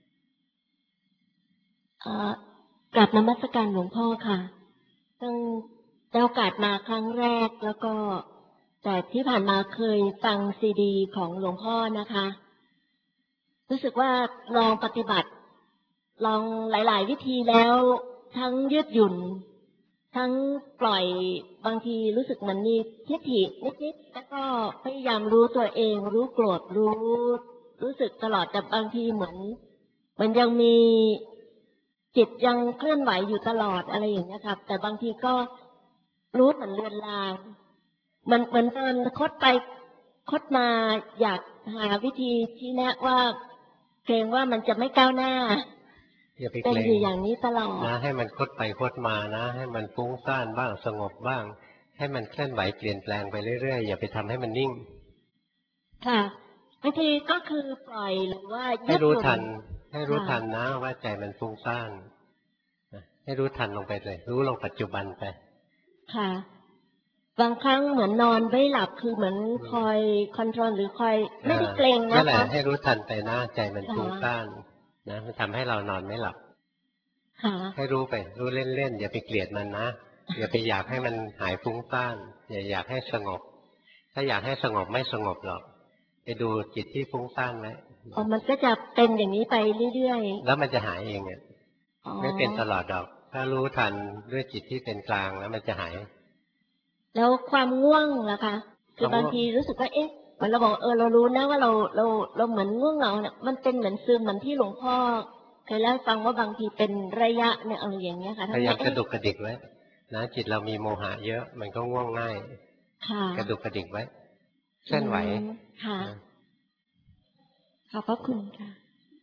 กราบนมัสการหลวงพ่อค่ะตั้งได้โอกาสมาครั้งแรกแล้วก็แต่ที่ผ่านมาเคยฟังซีดีของหลวงพ่อนะคะรู้สึกว่าลองปฏิบัติลองหลายๆวิธีแล้วทั้งยืดหยุ่นทั้งปล่อยบางทีรู้สึกเหมือนมีทิฏฐินิดๆแล้วก็พยายามรู้ตัวเองรู้โกรธรู้รู้สึกตลอดแต่บางทีเหมือนเหมือนยังมีจิตยังเคลื่อนไหวอยู่ตลอดอะไรอย่างเงี้ยครับแต่บางทีก็รู้เหมือนเลือนลางมันเหมือนเดินคดไปคดมาอยากหาวิธีที่แนะว่าเกรงว่ามันจะไม่ก้าวหน้าเป็นอยู่อย่างนี้ตลอดนะให้มันคดไปคดมานะให้มันฟุ้งซ่านบ้างสงบบ้างให้มันเคลื่อนไหวเปลี่ยนแปลงไปเรื่อยๆอย่าไปทำให้มันนิ่งค่ะบางทีก็คือปล่อยหรือว่าให้รู้ทันให้รู้ทันนะว่าใจมันฟุ้งซ่านให้รู้ทันลงไปเลยรู้ลงปัจจุบันไปค่ะบางครั้งเหมือนนอนไม่หลับคือเหมือนคอยคอนโทรลหรือคอยไม่ได้เกรงนะคะนั่นแหละให้รู้ทันไปนะใจมันฟุ้งซ่านนะมันทำให้เรานอนไม่หลับให้รู้ไปรู้เล่นๆอย่าไปเกลียดมันนะอย่าไปอยากให้มันหายฟุ้งซ่านอย่าอยากให้สงบถ้าอยากให้สงบไม่สงบหรอกไปดูจิตที่ฟุ้งซ่านไหมอ๋อมันก็จะเป็นอย่างนี้ไปเรื่อยๆแล้วมันจะหายเองเนี่ยไม่เป็นตลอดดอกถ้ารู้ทันด้วยจิตที่เป็นกลางแล้วมันจะหายแล้วความง่วงล่ะคะคือบางทีรู้สึกว่าเอ๊ะเหมือนเราบอกเออเรารู้นะว่าเราเราเราเหมือนง่วงเหงาเนี่ยมันเป็นเหมือนซึมเหมือนที่หลวงพ่อเคยเล่าให้ฟังว่าบางทีเป็นระยะเนี่ยอะไรอย่างเงี้ยค่ะพยายามกระดุกกระดิกไว้นะจิตเรามีโมหะเยอะมันก็ง่วงง่ายกระดุกกระดิกไว้เคลื่อนไหวค่ะขอบพระคุณค่ะ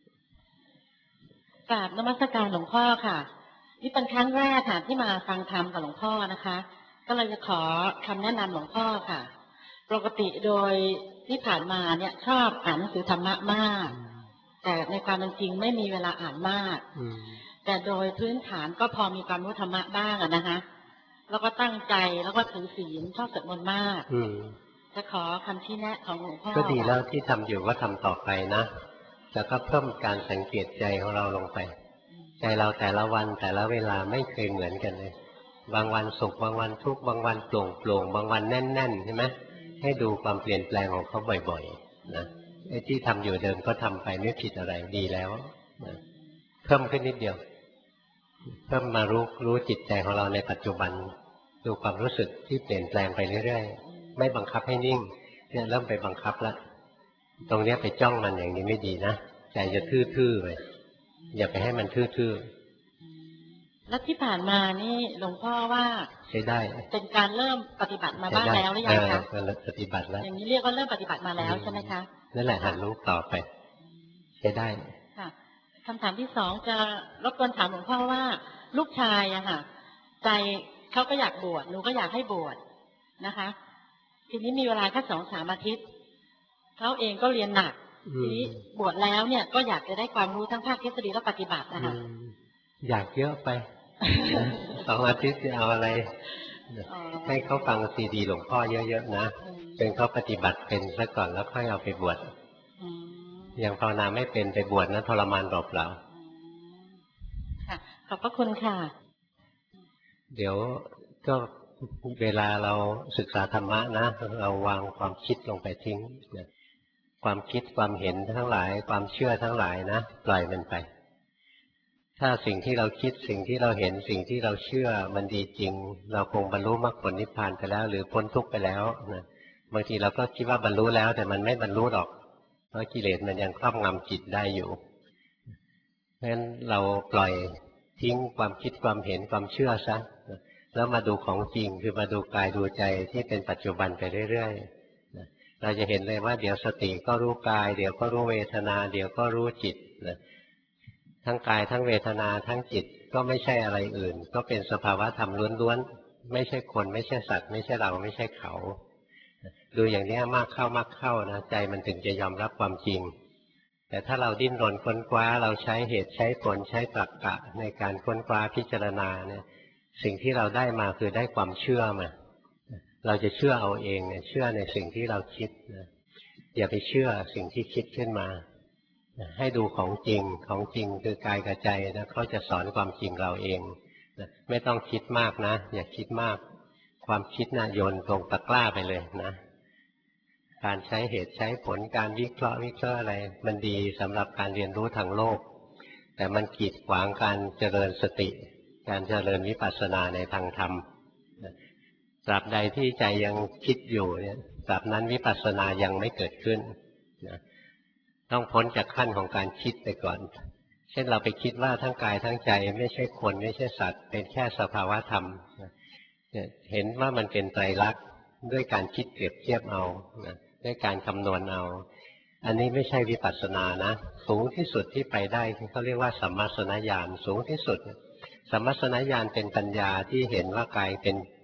กราบนมัสการหลวงพ่อค่ะนี่เป็นครั้งแรกค่ะที่มาฟังธรรมกับหลวงพ่อนะคะก็เลยจะขอคำแนะนำหลวงพ่อค่ะปกติโดยที่ผ่านมาเนี่ยชอบอ่านหนังสือธรรมะมากแต่ในความเป็นจริงไม่มีเวลาอ่านมากแต่โดยพื้นฐานก็พอมีความรู้ธรรมะบ้างอะนะคะแล้วก็ตั้งใจแล้วก็ถือศีลชอบสวดมนต์มากจะขอคำชี้แนะของหลวงพ่อก็ดีแล้วที่ทำอยู่ก็ทำต่อไปนะแล้วก็เพิ่มการสังเกตใจของเราลงไปใจเราแต่ละวันแต่ละเวลาไม่เคยเหมือนกันเลยบางวันสุขบางวันทุกข์บางวันโปร่งโปร่งบางวันแน่นๆใช่ไหมให้ดูความเปลี่ยนแปลงของเขาบ่อยๆนะไอ้ที่ทำอยู่เดิมก็ทำไปไม่ผิดอะไรดีแล้วนะเพิ่มขึ้นนิดเดียวเพิ่มมารู้รู้จิตใจของเราในปัจจุบันดูความรู้สึกที่เปลี่ยนแปลงไปเรื่อยๆไม่บังคับให้นิ่งเนี่ยเริ่มไปบังคับแล้วตรงนี้ไปจ้องมันอย่างนี้ไม่ดีนะใจจะทื่อๆไปอย่าไปให้มันทื่อๆแล้วที่ผ่านมานี่หลวงพ่อว่าใช้ได้เป็นการเริ่มปฏิบัติมาบ้างแล้วหรือยังคะปฏิบัติแล้วอย่างนี้เรียกว่าเริ่มปฏิบัติมาแล้วใช่ไหมคะนั่นแหละหัดรู้ต่อไปใช้ได้ค่ะคำถามที่สองจะรบกวนถามหลวงพ่อว่าลูกชายอะค่ะใจเขาก็อยากบวชหนูก็อยากให้บวชนะคะทีนี้มีเวลาแค่สองสามอาทิตย์เขาเองก็เรียนหนักทีนี้บวชแล้วเนี่ยก็อยากจะได้ความรู้ทั้งภาคทฤษฎีและปฏิบัตินะคะอยากเยอะไปสองอาทิตย์จะเอาอะไรให้เขาฟังซีดีหลวงพ่อเยอะๆนะจนเขาปฏิบัติเป็นซะก่อนแล้วค่อยเอาไปบวชอย่างภาวนาไม่เป็นไปบวชนะทรมานเปล่าๆค่ะขอบพระคุณค่ะเดี๋ยวก็เวลาเราศึกษาธรรมะนะเราวางความคิดลงไปทิ้งนะความคิดความเห็นทั้งหลายความเชื่อทั้งหลายนะปล่อยมันไปถ้าสิ่งที่เราคิดสิ่งที่เราเห็นสิ่งที่เราเชื่อมันดีจริงเราคงบรรลุมรรคผลนิพพานไปแล้วหรือพ้นทุกข์ไปแล้วนะบางทีเราก็คิดว่าบรรลุแล้วแต่มันไม่บรรลุหรอกเพราะกิเลสมันยังครอบงำจิตได้อยู่เพราะฉะนั้นเราปล่อยทิ้งความคิดความเห็นความเชื่อซะแล้วมาดูของจริงคือมาดูกายดูใจที่เป็นปัจจุบันไปเรื่อยๆเราจะเห็นเลยว่าเดี๋ยวสติก็รู้กายเดี๋ยวก็รู้เวทนาเดี๋ยวก็รู้จิตนะทั้งกายทั้งเวทนาทั้งจิตก็ไม่ใช่อะไรอื่นก็เป็นสภาวะธรรมล้วนๆไม่ใช่คนไม่ใช่สัตว์ไม่ใช่เราไม่ใช่เขาดูอย่างนี้มากเข้ามากเข้านะใจมันถึงจะยอมรับความจริงแต่ถ้าเราดิ้นรนค้นคว้าเราใช้เหตุใช้ผลใช้ตรรกะในการค้นคว้าพิจารณาเนี่ยสิ่งที่เราได้มาคือได้ความเชื่อมาเราจะเชื่อเอาเองเนี่ยเชื่อในสิ่งที่เราคิดนะอย่าไปเชื่อสิ่งที่คิดขึ้นมาให้ดูของจริงของจริงคือกายกับใจนะเขาจะสอนความจริงเราเองนะไม่ต้องคิดมากนะอย่าคิดมากความคิดนะโยนตรงตะกร้าไปเลยนะการใช้เหตุใช้ผลการวิเคราะห์วิเคราะห์อะไรมันดีสำหรับการเรียนรู้ทางโลกแต่มันกีดขวางการเจริญสติการเจริญวิปัสสนาในทางธรรมตราบใดที่ใจยังคิดอยู่เนี่ยตราบนั้นวิปัสสนายังไม่เกิดขึ้นนะต้องพ้นจากขั้นของการคิดไปก่อนเช่นเราไปคิดว่าทั้งกายทั้งใจไม่ใช่คนไม่ใช่สัตว์เป็นแค่สภาวะธรรมเห็นว่ามันเป็นไตรลักษณ์ด้วยการคิดเปรียบเทียบเอาด้วยการคำนวณเอาอันนี้ไม่ใช่วิปัสสนานะสูงที่สุดที่ไปได้เขาเรียกว่าสัมมาสนญาณสูงที่สุดสัมมาสนญาณเป็นปัญญาที่เห็นว่ากายเป็น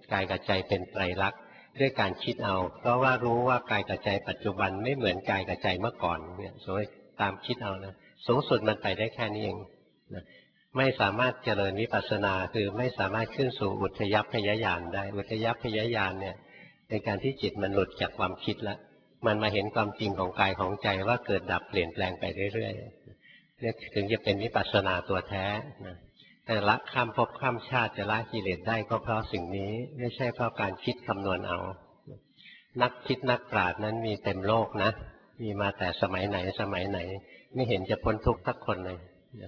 กายกับใจเป็นไตรลักษณ์ด้วยการคิดเอาเพราะว่ารู้ว่ากายกับใจปัจจุบันไม่เหมือนกายกับใจเมื่อก่อนเนี่ยสมมติตามคิดเอานะสูงสุดมันไปได้แค่นี้เองนะไม่สามารถเจริญวิปัสสนาคือไม่สามารถขึ้นสู่อุทยัพพยญาณได้อุทยัพพยญาณเนี่ยเป็นการที่จิตมันหลุดจากความคิดแล้วมันมาเห็นความจริงของกายของใจว่าเกิดดับเปลี่ยนแปลงไปเรื่อยๆเนี่ยถึงจะเป็นวิปัสสนาตัวแท้นะแต่ละข้ามภพข้ามชาติจะละกิเลสได้ก็เพราะสิ่งนี้ไม่ใช่เพราะการคิดคำนวณเอานักคิดนักปราชญ์นั้นมีเต็มโลกนะมีมาแต่สมัยไหนสมัยไหนไม่เห็นจะพ้นทุกข์สักคนเลย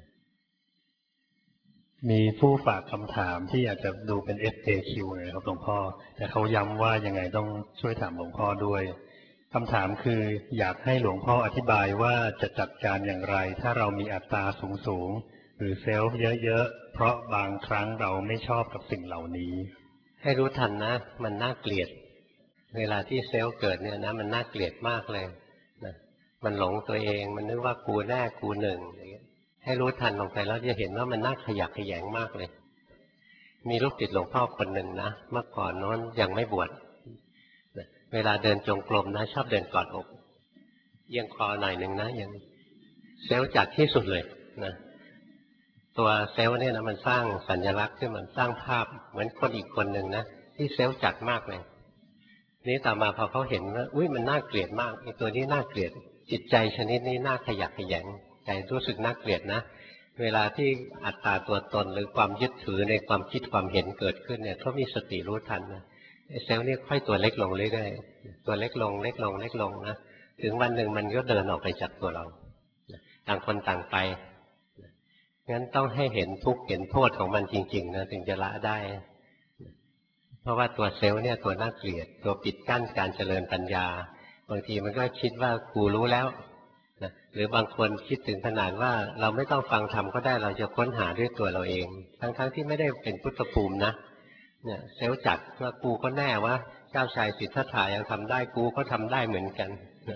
มีผู้ฝากคำถามที่อยากจะดูเป็น เอฟ เอ คิว นะครับหลวงพ่อแต่เขาย้ำว่ายังไงต้องช่วยถามหลวงพ่อด้วยคำถามคืออยากให้หลวงพ่ออธิบายว่าจะจัดการอย่างไรถ้าเรามีอัตตาสูงๆหรือเซลฟ์เยอะๆเพราะบางครั้งเราไม่ชอบกับสิ่งเหล่านี้ให้รู้ทันนะมันน่าเกลียดเวลาที่เซลล์เกิดเนี่ยนะมันน่าเกลียดมากเลยนะมันหลงตัวเองมันนึกว่ากูแน่กูหนึ่งอย่างเงี้ยให้รู้ทันลงไปแล้วจะเห็นว่ามันน่าขยักขยงมากเลยมีลูกติดหลวงพ่อคนหนึ่งนะเมื่อก่อนโน้นยังไม่บวชนะเวลาเดินจงกรมนะชอบเดินกอดอกเอียงคอหน่อยหนึ่งนะยังเซลล์จัดที่สุดเลยนะตัวเซลล์เนี่ยนะมันสร้างสัญลักษณ์ขึ้นมันสร้างภาพเหมือนคนอีกคนหนึ่งนะที่เซลล์จัดมากเลยนี้ต่อมาพอเขาเห็นว่าอุ้ยมันน่าเกลียดมากไอ้ตัวนี้น่าเกลียดจิตใจชนิดนี้น่าขยักขยงใจรู้สึกน่าเกลียดนะเวลาที่อัตตาตัวตนหรือความยึดถือในความคิดความเห็นเกิดขึ้นเนี่ยเขามีสติรู้ทันนะไอ้เซลล์นี่ค่อยตัวเล็กลงเรื่อยๆตัวเล็กลงเล็กลงเล็กลงนะถึงวันหนึ่งมันก็เดินออกไปจากตัวเราต่างคนต่างไปงั้นต้องให้เห็นทุกข์เห็นโทษของมันจริงๆนะถึงจะละได้เพราะว่าตัวเซลล์เนี่ยตัวน่าเกลียดตัวปิดกั้นการเจริญปัญญาบางทีมันก็คิดว่ากูรู้แล้วนะหรือบางคนคิดถึงขนาดว่าเราไม่ต้องฟังธรรมก็ได้เราจะค้นหาด้วยตัวเราเองทั้งๆ ท, ที่ไม่ได้เป็นพุทธภูมินะเนี่ยเซลล์จัดว่ากูก็แน่ว่าเจ้าชายสิทธัตถะยังทำได้กูก็ทำได้เหมือนกัน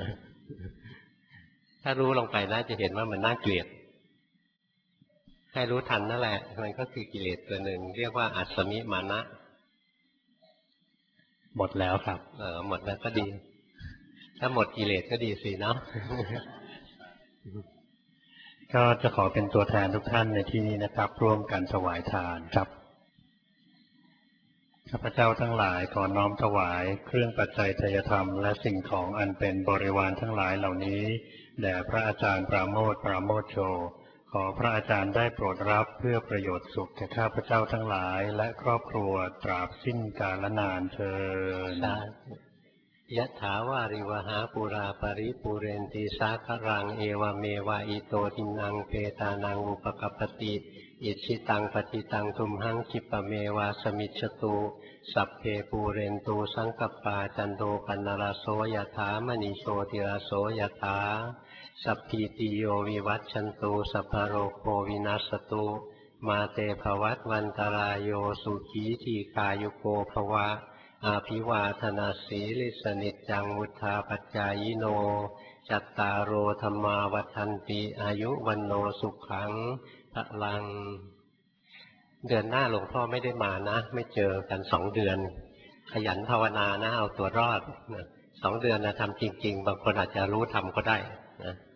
ถ้ารู้ลงไปนะจะเห็นว่ามันน่าเกลียดให้รู้ทันนั่นแหละมันก็คือกิเลสตัวหนึ่งเรียกว่าอัศมิมานะหมดแล้วครับเออหมดแล้วก็ดีถ้าหมดกิเลสก็ดีสิเนาะก็จะขอเป็นตัวแทนทุกท่านในที่นี้นะครับร่วมกันถวายทานครับข้าพเจ้าทั้งหลายขอน้อมถวายเครื่องปัจจัยทายธรรมและสิ่งของอันเป็นบริวารทั้งหลายเหล่านี้แด่พระอาจารย์ปราโมทย์ปราโมทโชขอพระอาจารย์ได้โปรดรับเพื่อประโยชน์สุขแก่ข้าพเจ้าทั้งหลายและครอบครัวตราบสิ้นกาลนานเทอญยะถาวาริวหาปุราปริปุเรนติสาครังเอวเมวะอิโตทินังเปตานังอุปกัปปติอิชิตังปฏิตังทุมหังคิปะเมวะสมิจฉตุสัพเพปูเรนตูสังกปปาจันโทปนรโสยถามณีโชติรโสยถาสัพพิติโยวิวัชชันตุสัพพโรโควินัสตุมาเตภวัตวันตรายโยสุขีทีกายุโกภวะอาภิวาทนาสีลิสนิจจังวุธาปัจจายโนจัตตารโอธรรมาวัฏันติอายุวันโนสุขังพลังเดือนหน้าหลวงพ่อไม่ได้มานะไม่เจอกันสองเดือนขยันภาวนานะเอาตัวรอดนะสองเดือนนะทำจริงๆบางคนอาจจะรู้ทำก็ได้นะ